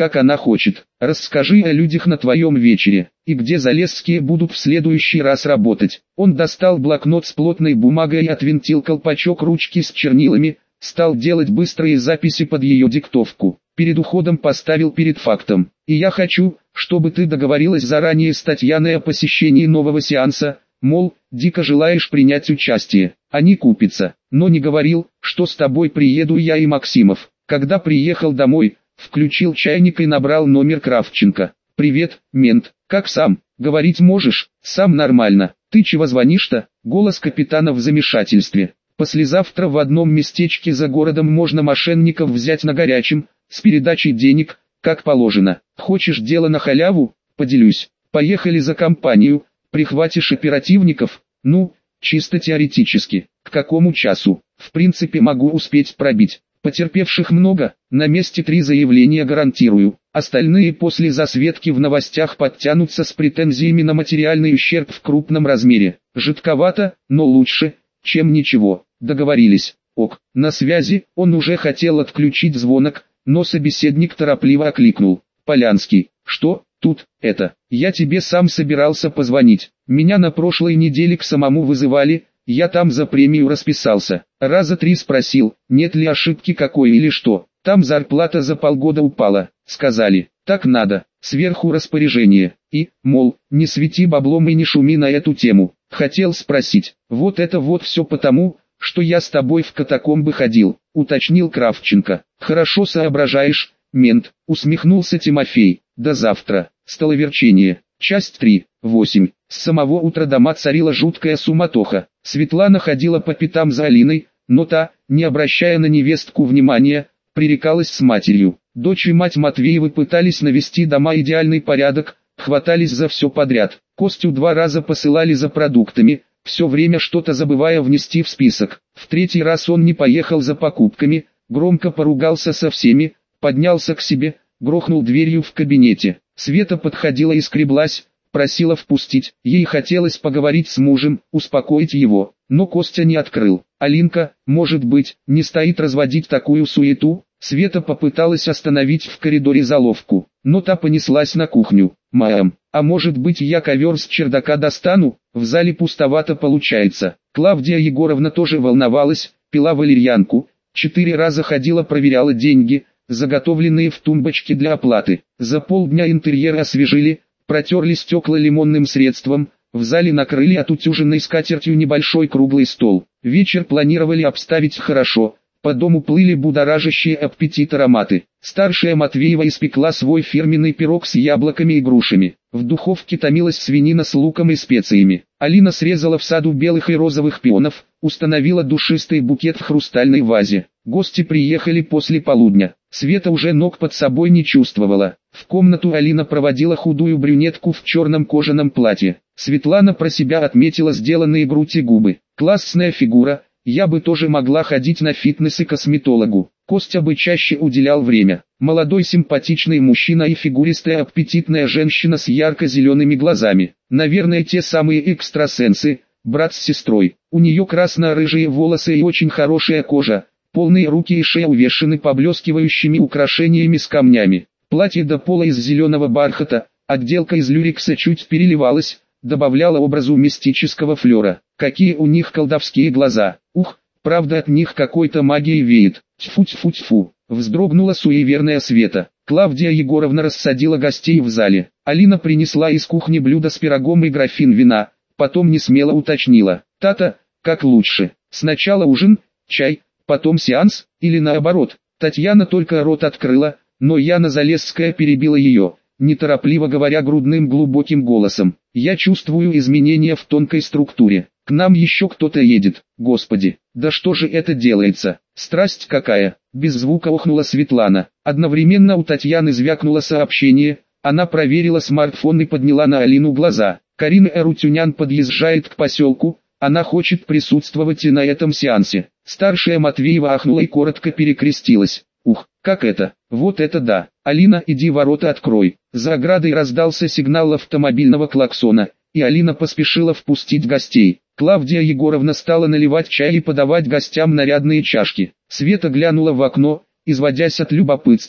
Speaker 1: как она хочет. Расскажи о людях на твоем вечере, и где Залесские будут в следующий раз работать. Он достал блокнот с плотной бумагой и отвинтил колпачок ручки с чернилами, стал делать быстрые записи под ее диктовку. Перед уходом поставил перед фактом. И я хочу, чтобы ты договорилась заранее с Татьяной о посещении нового сеанса, мол, дико желаешь принять участие. Они купятся, но не говорил, что с тобой приеду я и Максимов. Когда приехал домой, включил чайник и набрал номер Кравченко. «Привет, мент, как сам? Говорить можешь? Сам нормально. Ты чего звонишь-то?» Голос капитана в замешательстве. «Послезавтра в одном местечке за городом можно мошенников взять на горячем, с передачей денег, как положено. Хочешь дело на халяву? Поделюсь. Поехали за компанию, прихватишь оперативников, ну, чисто теоретически. К какому часу? В принципе могу успеть пробить. Потерпевших много, на месте три заявления гарантирую. Остальные после засветки в новостях подтянутся с претензиями на материальный ущерб в крупном размере. Жидковато, но лучше, чем ничего. Договорились. Ок, на связи. Он уже хотел отключить звонок, но собеседник торопливо окликнул. «Полянский, что, тут, это, я тебе сам собирался позвонить. Меня на прошлой неделе к самому вызывали, я там за премию расписался. Раза три спросил, нет ли ошибки какой или что. Там зарплата за полгода упала. Сказали, так надо, сверху распоряжение. И, мол, не свети баблом и не шуми на эту тему. Хотел спросить, вот это вот все потому, что я с тобой в катакомбы ходил», уточнил Кравченко. «Хорошо соображаешь, мент», усмехнулся Тимофей. «До завтра». Столоверчение. Часть три. восемь. С самого утра дома царила жуткая суматоха. Светлана ходила по пятам за Алиной, но та, не обращая на невестку внимания, пререкалась с матерью. Дочь и мать Матвеевы пытались навести дома идеальный порядок, хватались за все подряд. Костю два раза посылали за продуктами, все время что-то забывая внести в список. В третий раз он не поехал за покупками, громко поругался со всеми, поднялся к себе, грохнул дверью в кабинете. Света подходила и скреблась, просила впустить. Ей хотелось поговорить с мужем, успокоить его, но Костя не открыл. «Алинка, может быть, не стоит разводить такую суету?» Света попыталась остановить в коридоре заловку, но та понеслась на кухню. «Мам, а может быть я ковер с чердака достану? В зале пустовато получается». Клавдия Егоровна тоже волновалась, пила валерьянку, четыре раза ходила проверяла деньги, заготовленные в тумбочке для оплаты. За полдня интерьер освежили, протерли стекла лимонным средством, в зале накрыли отутюженной скатертью небольшой круглый стол. Вечер планировали обставить хорошо, по дому плыли будоражащие аппетит ароматы. Старшая Матвеева испекла свой фирменный пирог с яблоками и грушами. В духовке томилась свинина с луком и специями. Алина срезала в саду белых и розовых пионов, установила душистый букет в хрустальной вазе. Гости приехали после полудня. Света уже ног под собой не чувствовала. В комнату Алина проводила худую брюнетку в черном кожаном платье. Светлана про себя отметила сделанные грудь и губы. Классная фигура, я бы тоже могла ходить на фитнес и косметологу. Костя бы чаще уделял время. Молодой симпатичный мужчина и фигуристая аппетитная женщина с ярко-зелеными глазами. Наверное, те самые экстрасенсы, брат с сестрой. У нее красно-рыжие волосы и очень хорошая кожа. Полные руки и шея увешаны поблескивающими украшениями с камнями. Платье до пола из зеленого бархата, отделка из люрекса чуть переливалась, добавляла образу мистического флера. Какие у них колдовские глаза. Ух, правда от них какой-то магией веет. Тьфу-тьфу-тьфу. Вздрогнула суеверная Света. Клавдия Егоровна рассадила гостей в зале. Алина принесла из кухни блюдо с пирогом и графин вина, потом несмело уточнила. «Тата, как лучше? Сначала ужин, чай, потом сеанс, или наоборот?» Татьяна только рот открыла, но Яна Залесская перебила ее, неторопливо говоря грудным глубоким голосом. «Я чувствую изменения в тонкой структуре. К нам еще кто-то едет. Господи, да что же это делается? Страсть какая!» Без звука охнула Светлана. Одновременно у Татьяны звякнуло сообщение. Она проверила смартфон и подняла на Алину глаза. Карина Эрутюнян подъезжает к поселку. Она хочет присутствовать и на этом сеансе. Старшая Матвеева ахнула и коротко перекрестилась. «Ух, как это? Вот это да! Алина, иди ворота открой!» За оградой раздался сигнал автомобильного клаксона, и Алина поспешила впустить гостей. Клавдия Егоровна стала наливать чай и подавать гостям нарядные чашки. Света глянула в окно, изводясь от любопытства,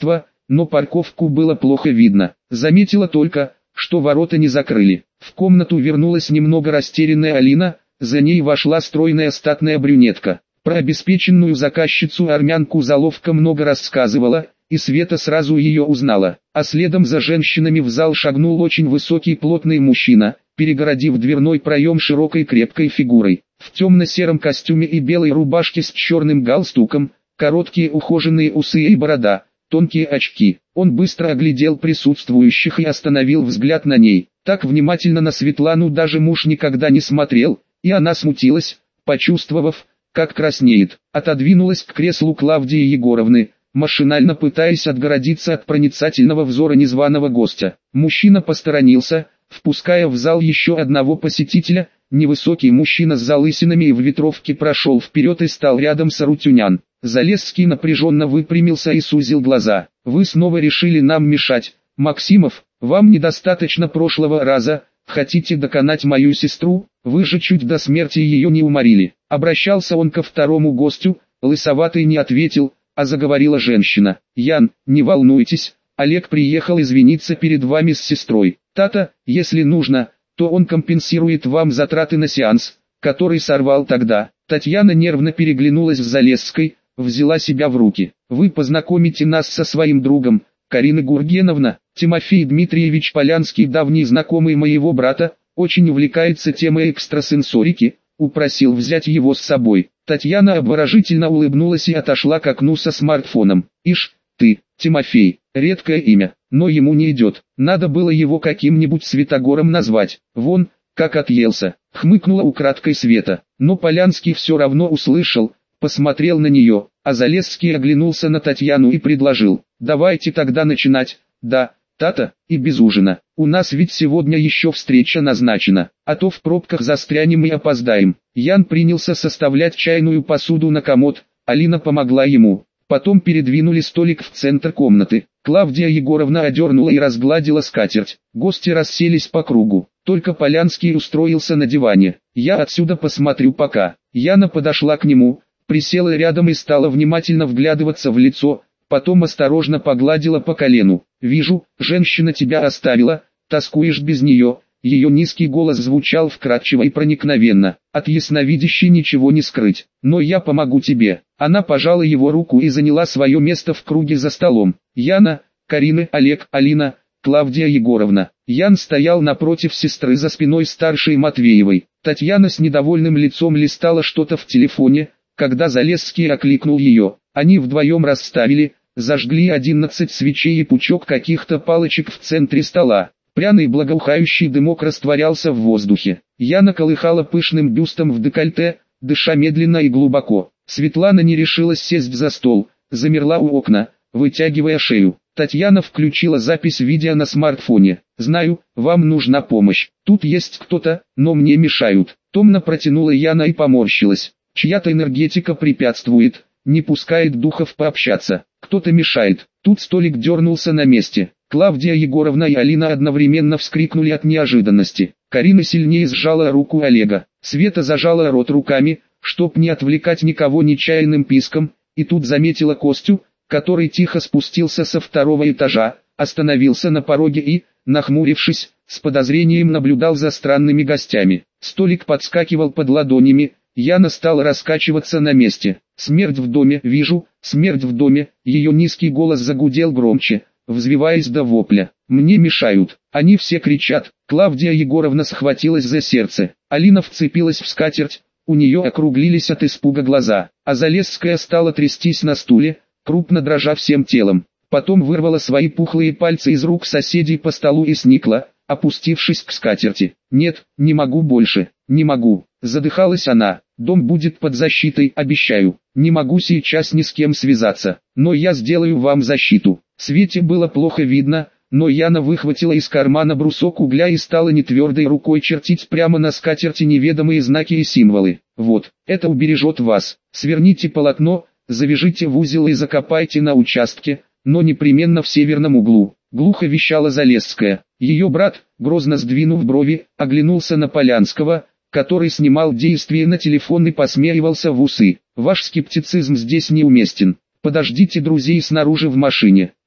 Speaker 1: но парковку было плохо видно. Заметила только, что ворота не закрыли. В комнату вернулась немного растерянная Алина, за ней вошла стройная статная брюнетка. Про обеспеченную заказчицу-армянку заловка много рассказывала, и Света сразу ее узнала. А следом за женщинами в зал шагнул очень высокий плотный мужчина, перегородив дверной проем широкой крепкой фигурой. В темно-сером костюме и белой рубашке с черным галстуком, короткие ухоженные усы и борода, тонкие очки. Он быстро оглядел присутствующих и остановил взгляд на ней. Так внимательно на Светлану даже муж никогда не смотрел, и она смутилась, почувствовав, как краснеет. Отодвинулась к креслу Клавдии Егоровны, машинально пытаясь отгородиться от проницательного взора незваного гостя. Мужчина посторонился, впуская в зал еще одного посетителя. Невысокий мужчина с залысинами и в ветровке прошел вперед и стал рядом с Арутюнян. Залесский напряженно выпрямился и сузил глаза. «Вы снова решили нам мешать, Максимов, вам недостаточно прошлого раза, хотите доконать мою сестру, вы же чуть до смерти ее не уморили». Обращался он ко второму гостю, лысоватый не ответил, а заговорила женщина. «Ян, не волнуйтесь, Олег приехал извиниться перед вами с сестрой. Тата, если нужно, то он компенсирует вам затраты на сеанс, который сорвал тогда». Татьяна нервно переглянулась с Залесской, взяла себя в руки. «Вы познакомите нас со своим другом, Карина Гургеновна. Тимофей Дмитриевич Полянский, давний знакомый моего брата, очень увлекается темой экстрасенсорики, упросил взять его с собой». Татьяна обворожительно улыбнулась и отошла к окну со смартфоном. «Ишь, ты, Тимофей, редкое имя, но ему не идет. Надо было его каким-нибудь Святогором назвать. Вон, как отъелся», — хмыкнула украдкой Света. Но Полянский все равно услышал, посмотрел на нее, а Залесский оглянулся на Татьяну и предложил: «Давайте тогда начинать, да, Тата, и без ужина. У нас ведь сегодня еще встреча назначена, а то в пробках застрянем и опоздаем». Ян принялся составлять чайную посуду на комод, Алина помогла ему. Потом передвинули столик в центр комнаты. Клавдия Егоровна одернула и разгладила скатерть. Гости расселись по кругу. Только Полянский устроился на диване. «Я отсюда посмотрю пока». Яна подошла к нему, присела рядом и стала внимательно вглядываться в лицо, потом осторожно погладила по колену. «Вижу, женщина тебя оставила, тоскуешь без нее». Ее низкий голос звучал вкрадчиво и проникновенно. «От ясновидящей ничего не скрыть, но я помогу тебе». Она пожала его руку и заняла свое место в круге за столом. Яна, Карина, Олег, Алина, Клавдия Егоровна. Ян стоял напротив сестры за спиной старшей Матвеевой. Татьяна с недовольным лицом листала что-то в телефоне, когда Залесский окликнул ее. Они вдвоем расставили, зажгли одиннадцать свечей и пучок каких-то палочек в центре стола. Пряный благоухающий дымок растворялся в воздухе. Яна колыхала пышным бюстом в декольте, дыша медленно и глубоко. Светлана не решилась сесть за стол, замерла у окна, вытягивая шею. Татьяна включила запись видео на смартфоне. «Знаю, вам нужна помощь. Тут есть кто-то, но мне мешают». Томно протянула Яна и поморщилась. Чья-то энергетика препятствует, не пускает духов пообщаться. Кто-то мешает. Тут столик дернулся на месте. Клавдия Егоровна и Алина одновременно вскрикнули от неожиданности. Карина сильнее сжала руку Олега. Света зажала рот руками, чтоб не отвлекать никого нечаянным писком, и тут заметила Костю, который тихо спустился со второго этажа, остановился на пороге и, нахмурившись, с подозрением наблюдал за странными гостями. Столик подскакивал под ладонями, Яна стала раскачиваться на месте. «Смерть в доме, вижу, смерть в доме», ее низкий голос загудел громче, взвиваясь до вопля. «Мне мешают, они все кричат». Клавдия Егоровна схватилась за сердце, Алина вцепилась в скатерть, у нее округлились от испуга глаза, а Залесская стала трястись на стуле, крупно дрожа всем телом. Потом вырвала свои пухлые пальцы из рук соседей по столу и сникла, опустившись к скатерти. «Нет, не могу больше, не могу», задыхалась она. «Дом будет под защитой, обещаю. Не могу сейчас ни с кем связаться, но я сделаю вам защиту». Свете было плохо видно, но Яна выхватила из кармана брусок угля и стала нетвердой рукой чертить прямо на скатерти неведомые знаки и символы. «Вот, это убережет вас. Сверните полотно, завяжите в узел и закопайте на участке, но непременно в северном углу», глухо вещала Залесская. Ее брат, грозно сдвинув брови, оглянулся на Полянского, который снимал действие на телефон и посмеивался в усы. «Ваш скептицизм здесь неуместен. Подождите друзей снаружи в машине».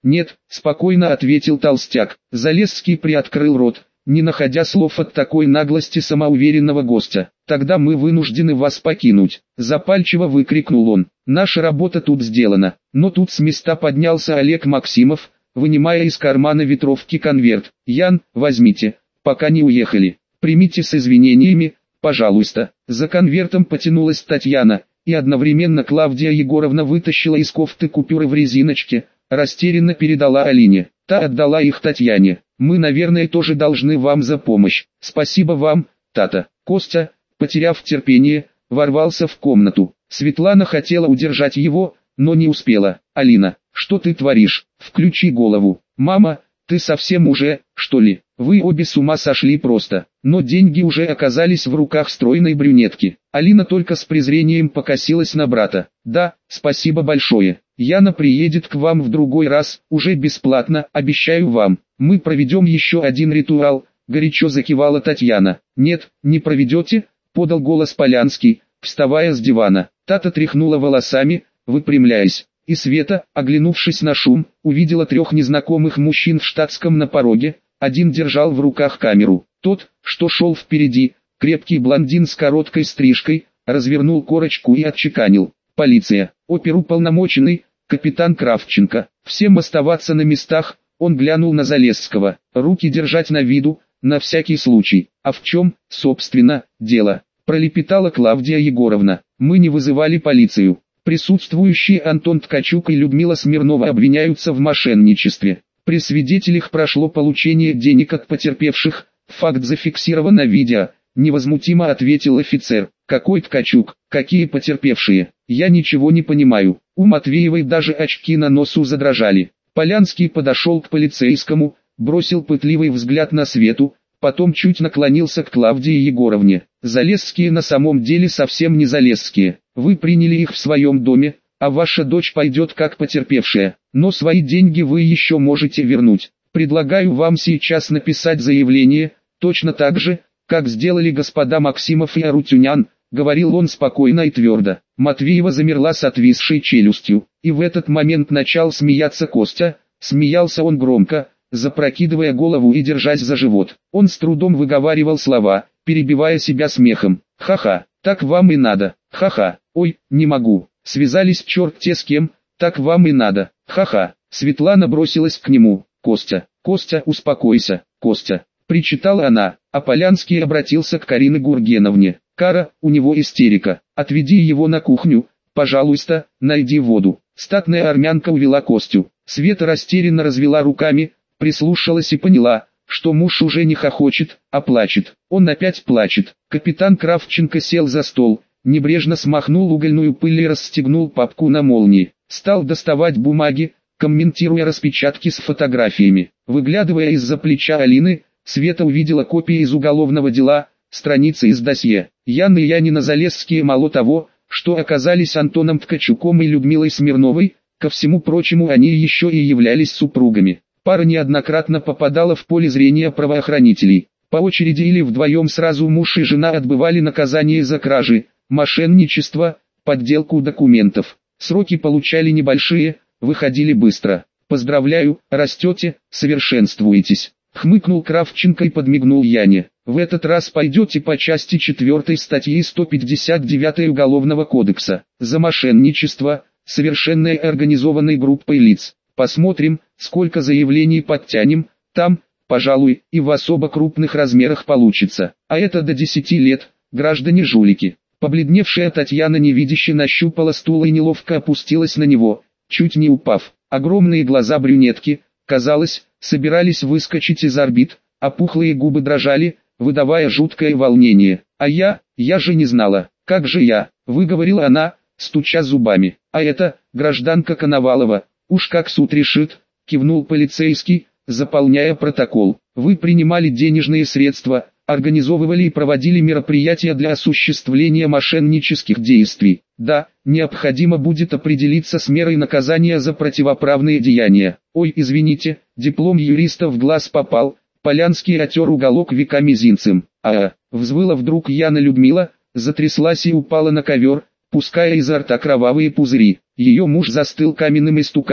Speaker 1: «Нет», — спокойно ответил толстяк. Залесский приоткрыл рот, не находя слов от такой наглости самоуверенного гостя. «Тогда мы вынуждены вас покинуть», — запальчиво выкрикнул он. «Наша работа тут сделана». Но тут с места поднялся Олег Максимов, вынимая из кармана ветровки конверт. «Ян, возьмите, пока не уехали. Примите с извинениями, пожалуйста». За конвертом потянулась Татьяна, и одновременно Клавдия Егоровна вытащила из кофты купюры в резиночке, растерянно передала Алине. Та отдала их Татьяне. «Мы, наверное, тоже должны вам за помощь. Спасибо вам, Тата». Костя, потеряв терпение, ворвался в комнату. Светлана хотела удержать его, но не успела. «Алина, что ты творишь? Включи голову». «Мама, ты совсем уже, что ли? Вы обе с ума сошли просто». Но деньги уже оказались в руках стройной брюнетки. Алина только с презрением покосилась на брата. «Да, спасибо большое. Яна приедет к вам в другой раз, уже бесплатно, обещаю вам. Мы проведем еще один ритуал», — горячо закивала Татьяна. «Нет, не проведете», — подал голос Полянский, вставая с дивана. Тата тряхнула волосами, выпрямляясь. И Света, оглянувшись на шум, увидела трех незнакомых мужчин в штатском на пороге. Один держал в руках камеру. Тот, что шел впереди, крепкий блондин с короткой стрижкой, развернул корочку и отчеканил: «Полиция, оперуполномоченный, капитан Кравченко, всем оставаться на местах». Он глянул на Залесского: «Руки держать на виду, на всякий случай». «А в чем, собственно, дело?» — пролепетала Клавдия Егоровна. «Мы не вызывали полицию. Присутствующие Антон Ткачук и Людмила Смирнова обвиняются в мошенничестве. При свидетелях прошло получение денег от потерпевших, факт зафиксирован на видео», — невозмутимо ответил офицер. «Какой Ткачук? Какие потерпевшие? Я ничего не понимаю». У Матвеевой даже очки на носу задрожали. Полянский подошел к полицейскому, бросил пытливый взгляд на Свету, потом чуть наклонился к Клавдии Егоровне. «Залесские на самом деле совсем не Залесские. Вы приняли их в своем доме, а ваша дочь пойдет как потерпевшая. Но свои деньги вы еще можете вернуть. Предлагаю вам сейчас написать заявление, точно так же, как сделали господа Максимов и Арутюнян», — говорил он спокойно и твердо. Матвеева замерла с отвисшей челюстью, и в этот момент начал смеяться Костя. Смеялся он громко, запрокидывая голову и держась за живот. Он с трудом выговаривал слова, перебивая себя смехом. «Ха-ха, так вам и надо. Ха-ха, ой, не могу. Связались черт те с кем, так вам и надо. Ха-ха». Светлана бросилась к нему. «Костя, Костя, успокойся, Костя», — причитала она, а Полянский обратился к Карине Гургеновне. «Кара, у него истерика. Отведи его на кухню, пожалуйста, найди воду». Статная армянка увела Костю. Света растерянно развела руками, прислушалась и поняла, что муж уже не хохочет, а плачет. Он опять плачет. Капитан Кравченко сел за стол, небрежно смахнул угольную пыль и расстегнул папку на молнии. Стал доставать бумаги, комментируя распечатки с фотографиями. Выглядывая из-за плеча Алины, Света увидела копии из уголовного дела, страницы из досье. Ян и Янина Залесские мало того, что оказались Антоном Ткачуком и Людмилой Смирновой, ко всему прочему они еще и являлись супругами. Пара неоднократно попадала в поле зрения правоохранителей. По очереди или вдвоем сразу муж и жена отбывали наказание за кражи, мошенничество, подделку документов. Сроки получали небольшие, выходили быстро. «Поздравляю, растете, совершенствуетесь», — хмыкнул Кравченко и подмигнул Яне. «В этот раз пойдете по части четвёртой статьи сто пятьдесят девять Уголовного кодекса, за мошенничество, совершенное организованной группой лиц. Посмотрим, сколько заявлений подтянем, там, пожалуй, и в особо крупных размерах получится. А это до десяти лет, граждане-жулики». Побледневшая Татьяна невидяще нащупала стул и неловко опустилась на него, чуть не упав. Огромные глаза брюнетки, казалось, собирались выскочить из орбит, а пухлые губы дрожали, выдавая жуткое волнение. «А я, я же не знала, как же я», — выговорила она, стуча зубами. «А это, гражданка Коновалова, уж как суд решит», — кивнул полицейский, заполняя протокол. «Вы принимали денежные средства, организовывали и проводили мероприятия для осуществления мошеннических действий. Да, необходимо будет определиться с мерой наказания за противоправные деяния». «Ой, извините, диплом юриста в глаз попал». Полянский отер уголок века мизинцем. «А-а», взвыла вдруг Яна Людмила, затряслась и упала на ковер, пуская изо рта кровавые пузыри. Ее муж застыл каменным истуканом.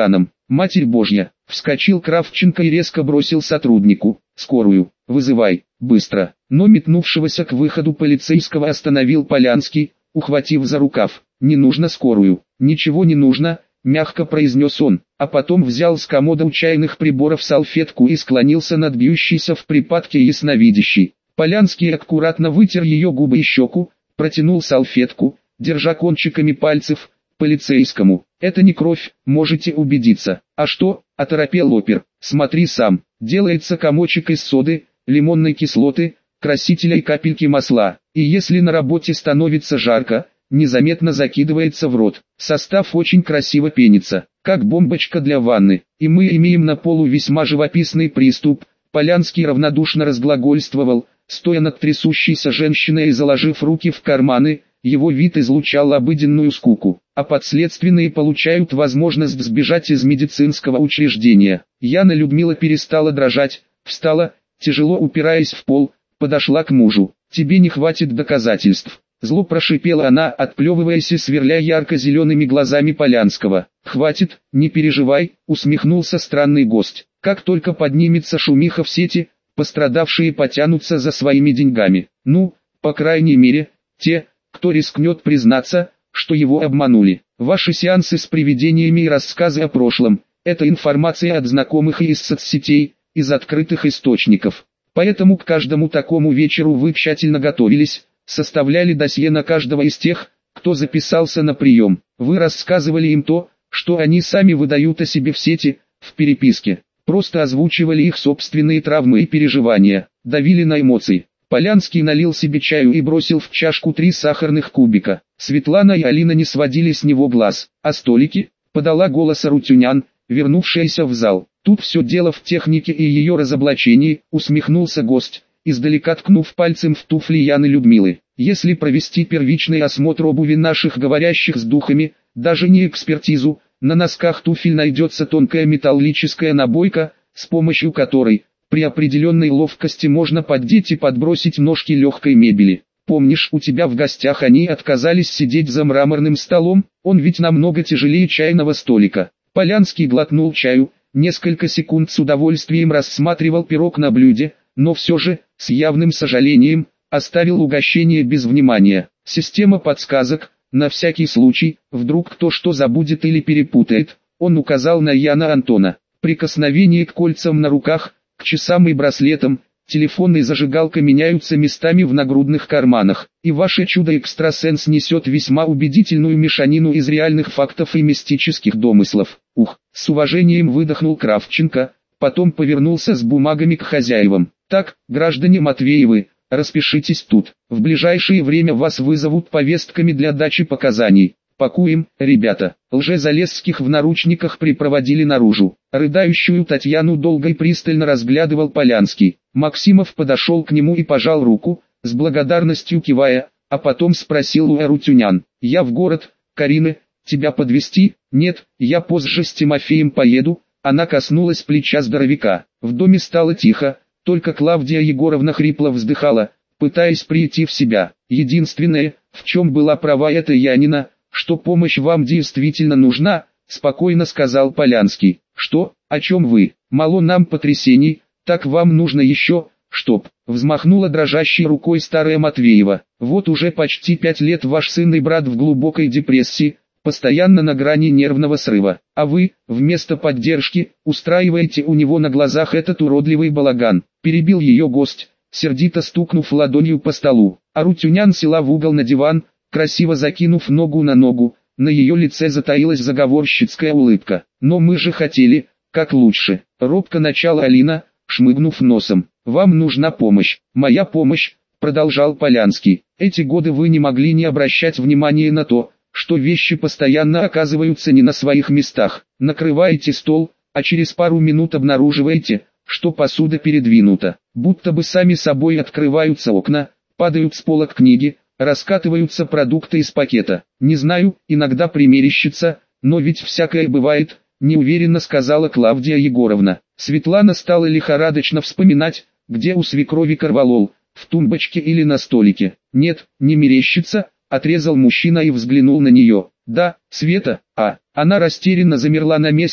Speaker 1: Матерь Божья! Вскочил Кравченко и резко бросил сотруднику: «Скорую, вызывай, быстро!» Но метнувшегося к выходу полицейского остановил Полянский, ухватив за рукав. «Не нужно скорую, ничего не нужно», — мягко произнес он, а потом взял с комода у чайных приборов салфетку и склонился над бьющейся в припадке ясновидящей. Полянский аккуратно вытер ее губы и щеку, протянул салфетку, держа кончиками пальцев, полицейскому. «Это не кровь, можете убедиться». «А что?» – оторопел опер. «Смотри сам, делается комочек из соды, лимонной кислоты, красителя и капельки масла, и если на работе становится жарко, незаметно закидывается в рот. Состав очень красиво пенится, как бомбочка для ванны, и мы имеем на полу весьма живописный приступ». Полянский равнодушно разглагольствовал, стоя над трясущейся женщиной и заложив руки в карманы. Его вид излучал обыденную скуку, а подследственные получают возможность сбежать из медицинского учреждения. Яна Людмила перестала дрожать, встала, тяжело упираясь в пол, подошла к мужу. «Тебе не хватит доказательств», — зло прошипела она, отплевываясь и сверля ярко-зелеными глазами Полянского. «Хватит, не переживай», — усмехнулся странный гость. «Как только поднимется шумиха в сети, пострадавшие потянутся за своими деньгами. Ну, по крайней мере, те, кто рискнет признаться, что его обманули. Ваши сеансы с привидениями и рассказы о прошлом – это информация от знакомых и из соцсетей, из открытых источников. Поэтому к каждому такому вечеру вы тщательно готовились, составляли досье на каждого из тех, кто записался на прием. Вы рассказывали им то, что они сами выдают о себе в сети, в переписке. Просто озвучивали их собственные травмы и переживания, давили на эмоции. Полянский налил себе чаю и бросил в чашку три сахарных кубика. Светлана и Алина не сводили с него глаз. «А столики?» — подала голос Арутюнян, вернувшаяся в зал. «Тут все дело в технике и ее разоблачении», — усмехнулся гость, издалека ткнув пальцем в туфли Яны Людмилы. «Если провести первичный осмотр обуви наших говорящих с духами, даже не экспертизу, на носках туфель найдется тонкая металлическая набойка, с помощью которой при определенной ловкости можно поддеть и подбросить ножки легкой мебели. Помнишь, у тебя в гостях они отказались сидеть за мраморным столом, он ведь намного тяжелее чайного столика». Полянский глотнул чаю, несколько секунд с удовольствием рассматривал пирог на блюде, но все же, с явным сожалением, оставил угощение без внимания. Система подсказок, на всякий случай, вдруг кто что забудет или перепутает, он указал на Яна Антона. Прикосновение к кольцам на руках, к часам и браслетам, телефон и зажигалка меняются местами в нагрудных карманах, и ваше чудо-экстрасенс несет весьма убедительную мешанину из реальных фактов и мистических домыслов. Ух, с уважением выдохнул Кравченко, потом повернулся с бумагами к хозяевам. «Так, граждане Матвеевы, распишитесь тут, в ближайшее время вас вызовут повестками для дачи показаний. Пакуем, ребята». Лжезалесских в наручниках припроводили наружу. Рыдающую Татьяну долго и пристально разглядывал Полянский. Максимов подошел к нему и пожал руку, с благодарностью кивая, а потом спросил у Арутюнян: «Я в город, Карина, тебя подвезти?» «Нет, я позже с Тимофеем поеду». Она коснулась плеча здоровяка. В доме стало тихо, только Клавдия Егоровна хрипло вздыхала, пытаясь прийти в себя. «Единственное, в чем была права эта Янина, что помощь вам действительно нужна», — спокойно сказал Полянский. «Что, о чем вы? Мало нам потрясений, так вам нужно еще, чтоб...» Взмахнула дрожащей рукой старая Матвеева. «Вот уже почти пять лет ваш сын и брат в глубокой депрессии, постоянно на грани нервного срыва, а вы, вместо поддержки, устраиваете у него на глазах этот уродливый балаган», — перебил ее гость, сердито стукнув ладонью по столу. Арутюнян села в угол на диван, красиво закинув ногу на ногу, на ее лице затаилась заговорщицкая улыбка. «Но мы же хотели, как лучше», — робко начала Алина, шмыгнув носом. «Вам нужна помощь». «Моя помощь», — продолжал Полянский. «Эти годы вы не могли не обращать внимания на то, что вещи постоянно оказываются не на своих местах. Накрываете стол, а через пару минут обнаруживаете, что посуда передвинута. Будто бы сами собой открываются окна, падают с полок книги, раскатываются продукты из пакета. Не знаю, иногда примерещится, но ведь всякое бывает», — неуверенно сказала Клавдия Егоровна. Светлана стала лихорадочно вспоминать, где у свекрови корвалол, в тумбочке или на столике. «Нет, не мерещится», — отрезал мужчина и взглянул на нее. «Да, Света, а...» Она растерянно замерла на месте,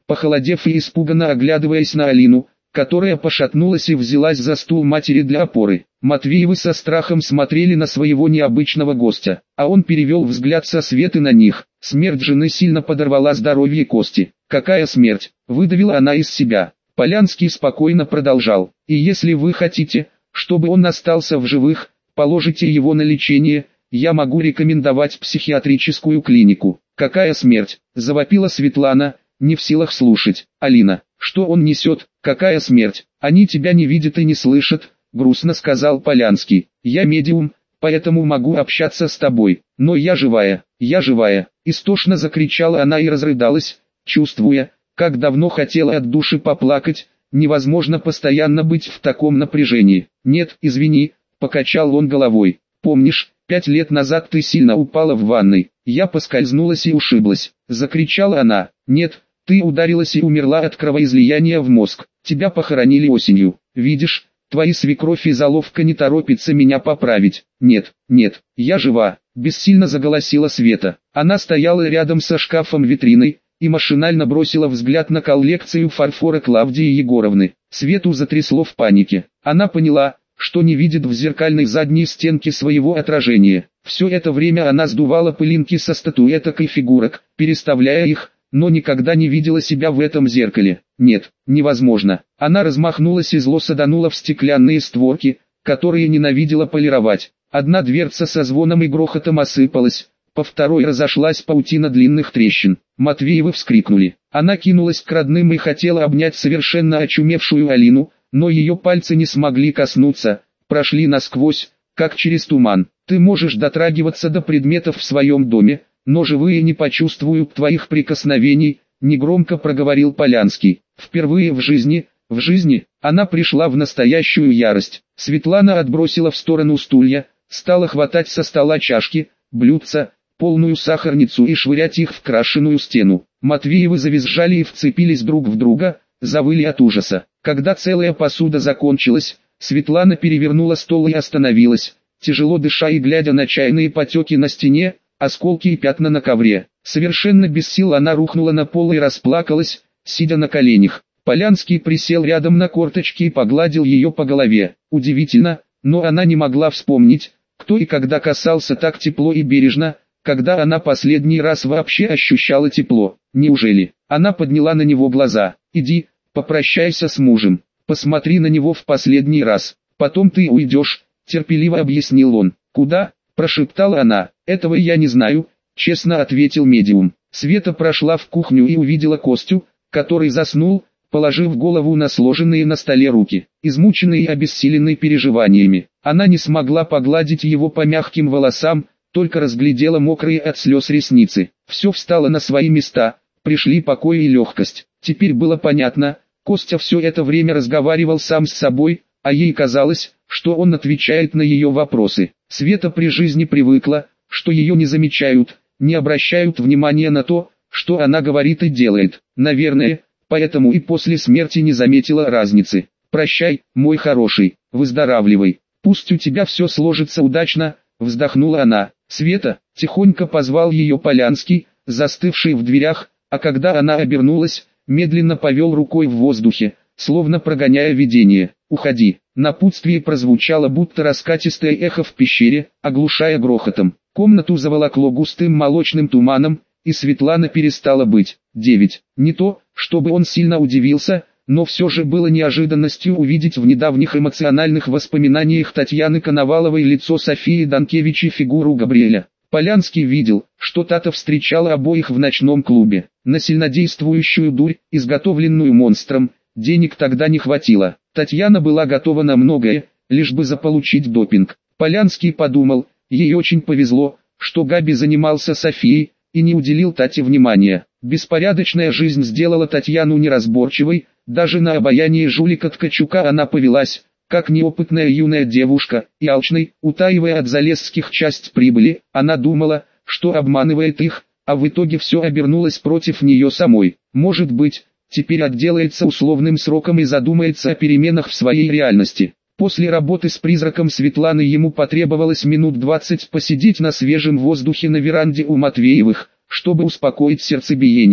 Speaker 1: похолодев и испуганно оглядываясь на Алину, которая пошатнулась и взялась за стул матери для опоры. Матвеевы со страхом смотрели на своего необычного гостя, а он перевел взгляд со Светы на них. Смерть жены сильно подорвала здоровье Кости. «Какая смерть?» – выдавила она из себя. Полянский спокойно продолжал. «И если вы хотите, чтобы он остался в живых, положите его на лечение, я могу рекомендовать психиатрическую клинику». «Какая смерть?» – завопила Светлана, не в силах слушать. «Алина, что он несет? Какая смерть? Они тебя не видят и не слышат», — грустно сказал Полянский. «Я медиум, поэтому могу общаться с тобой, но я живая, я живая», — истошно закричала она и разрыдалась, чувствуя, как давно хотела от души поплакать. Невозможно постоянно быть в таком напряжении. «Нет, извини», — покачал он головой. «Помнишь, пять лет назад ты сильно упала в ванной, я поскользнулась и ушиблась», — закричала она. «Нет, ты ударилась и умерла от кровоизлияния в мозг. Тебя похоронили осенью. Видишь, твои свекровь и заловка не торопится меня поправить». «Нет, нет, я жива», — бессильно заголосила Света. Она стояла рядом со шкафом-витриной и машинально бросила взгляд на коллекцию фарфора Клавдии Егоровны. Свету затрясло в панике. Она поняла, что не видит в зеркальной задней стенке своего отражения. Все это время она сдувала пылинки со статуэток и фигурок, переставляя их, но никогда не видела себя в этом зеркале. Нет, невозможно. Она размахнулась и зло саданула в стеклянные створки, которые ненавидела полировать. Одна дверца со звоном и грохотом осыпалась, по второй разошлась паутина длинных трещин. Матвеевы вскрикнули. Она кинулась к родным и хотела обнять совершенно очумевшую Алину, но ее пальцы не смогли коснуться, прошли насквозь, как через туман. «Ты можешь дотрагиваться до предметов в своем доме, но живые не почувствуют твоих прикосновений», — негромко проговорил Полянский. Впервые в жизни, в жизни, она пришла в настоящую ярость. Светлана отбросила в сторону стулья, стала хватать со стола чашки, блюдца, полную сахарницу и швырять их в крашеную стену. Матвеевы завизжали и вцепились друг в друга, завыли от ужаса. Когда целая посуда закончилась, Светлана перевернула стол и остановилась, тяжело дыша и глядя на чайные потеки на стене, осколки и пятна на ковре. Совершенно без сил она рухнула на пол и расплакалась, сидя на коленях. Полянский присел рядом на корточки и погладил ее по голове. Удивительно, но она не могла вспомнить, кто и когда касался так тепло и бережно, когда она последний раз вообще ощущала тепло. Неужели? Она подняла на него глаза. «Иди, попрощайся с мужем, посмотри на него в последний раз, потом ты уйдешь», — терпеливо объяснил он. «Куда?» — прошептала она. «Этого я не знаю», — честно ответил медиум. Света прошла в кухню и увидела Костю, который заснул, положив голову на сложенные на столе руки. Измученный и обессиленный переживаниями, она не смогла погладить его по мягким волосам, только разглядела мокрые от слез ресницы. Все встало на свои места, пришли покой и легкость. Теперь было понятно, Костя все это время разговаривал сам с собой, а ей казалось, что он отвечает на ее вопросы. Света при жизни привыкла, что ее не замечают, не обращают внимания на то, что она говорит и делает. Наверное, поэтому и после смерти не заметила разницы. «Прощай, мой хороший, выздоравливай, пусть у тебя все сложится удачно», — вздохнула она. «Света», — тихонько позвал ее Полянский, застывший в дверях, а когда она обернулась, медленно повел рукой в воздухе, словно прогоняя видение. «Уходи». Напутствие прозвучало будто раскатистое эхо в пещере, оглушая грохотом. Комнату заволокло густым молочным туманом, и Светлана перестала быть. Девять. Не то, чтобы он сильно удивился, но все же было неожиданностью увидеть в недавних эмоциональных воспоминаниях Татьяны Коноваловой лицо Софии Данкевич и фигуру Габриэля. Полянский видел, что Тата встречала обоих в ночном клубе. На сильнодействующую дурь, изготовленную монстром, денег тогда не хватило. Татьяна была готова на многое, лишь бы заполучить допинг. Полянский подумал, ей очень повезло, что Габи занимался Софией и не уделил Тате внимания. Беспорядочная жизнь сделала Татьяну неразборчивой, даже на обаяние жулика Ткачука она повелась, как неопытная юная девушка, и алчной, утаивая от Залесских часть прибыли. Она думала, что обманывает их, а в итоге все обернулось против нее самой. Может быть, теперь отделается условным сроком и задумается о переменах в своей реальности. После работы с призраком Светланы ему потребовалось минут двадцать посидеть на свежем воздухе на веранде у Матвеевых, чтобы успокоить сердцебиение.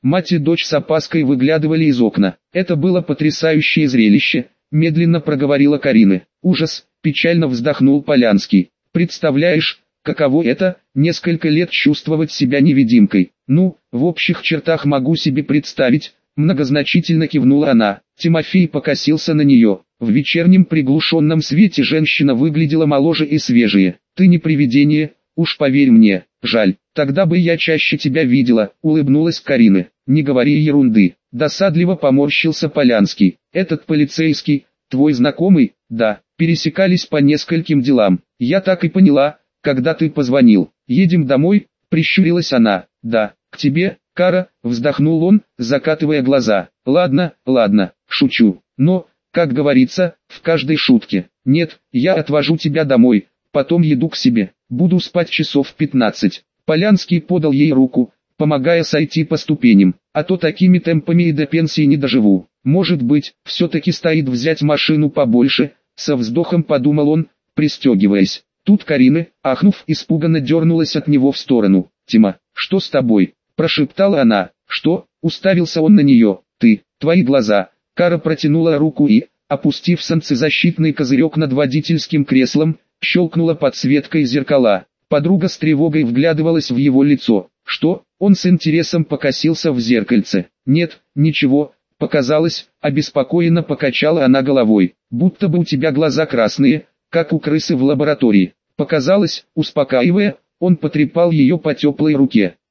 Speaker 1: Мать и дочь с опаской выглядывали из окна. Это было потрясающее зрелище, медленно проговорила Карина. Ужас, печально вздохнул Полянский. Представляешь, каково это, несколько лет чувствовать себя невидимкой? Ну, в общих чертах могу себе представить, многозначительно кивнула она. Тимофей покосился на нее. В вечернем приглушенном свете женщина выглядела моложе и свежее. Ты не привидение, уж поверь мне, жаль, тогда бы я чаще тебя видела, улыбнулась Карина. Не говори ерунды, досадливо поморщился Полянский. Этот полицейский, твой знакомый? Да, пересекались по нескольким делам. Я так и поняла, когда ты позвонил. Едем домой, прищурилась она. Да, к тебе, Кара, вздохнул он, закатывая глаза. Ладно, ладно, шучу, но, как говорится, в каждой шутке. Нет, я отвожу тебя домой, потом еду к себе, буду спать часов пятнадцать. Полянский подал ей руку, помогая сойти по ступеням, а то такими темпами и до пенсии не доживу. Может быть, все-таки стоит взять машину побольше, со вздохом подумал он, пристегиваясь. Тут Карина, ахнув, испуганно дернулась от него в сторону. «Тима, что с тобой?» – прошептала она. «Что?» – уставился он на нее. «Ты, твои глаза». Кара протянула руку и, опустив солнцезащитный козырек над водительским креслом, щелкнула подсветкой зеркала. Подруга с тревогой вглядывалась в его лицо. «Что?» – он с интересом покосился в зеркальце. «Нет, ничего». Показалось, обеспокоенно покачала она головой. «Будто бы у тебя глаза красные, как у крысы в лаборатории». Показалось, успокаивая, он потрепал ее по теплой руке.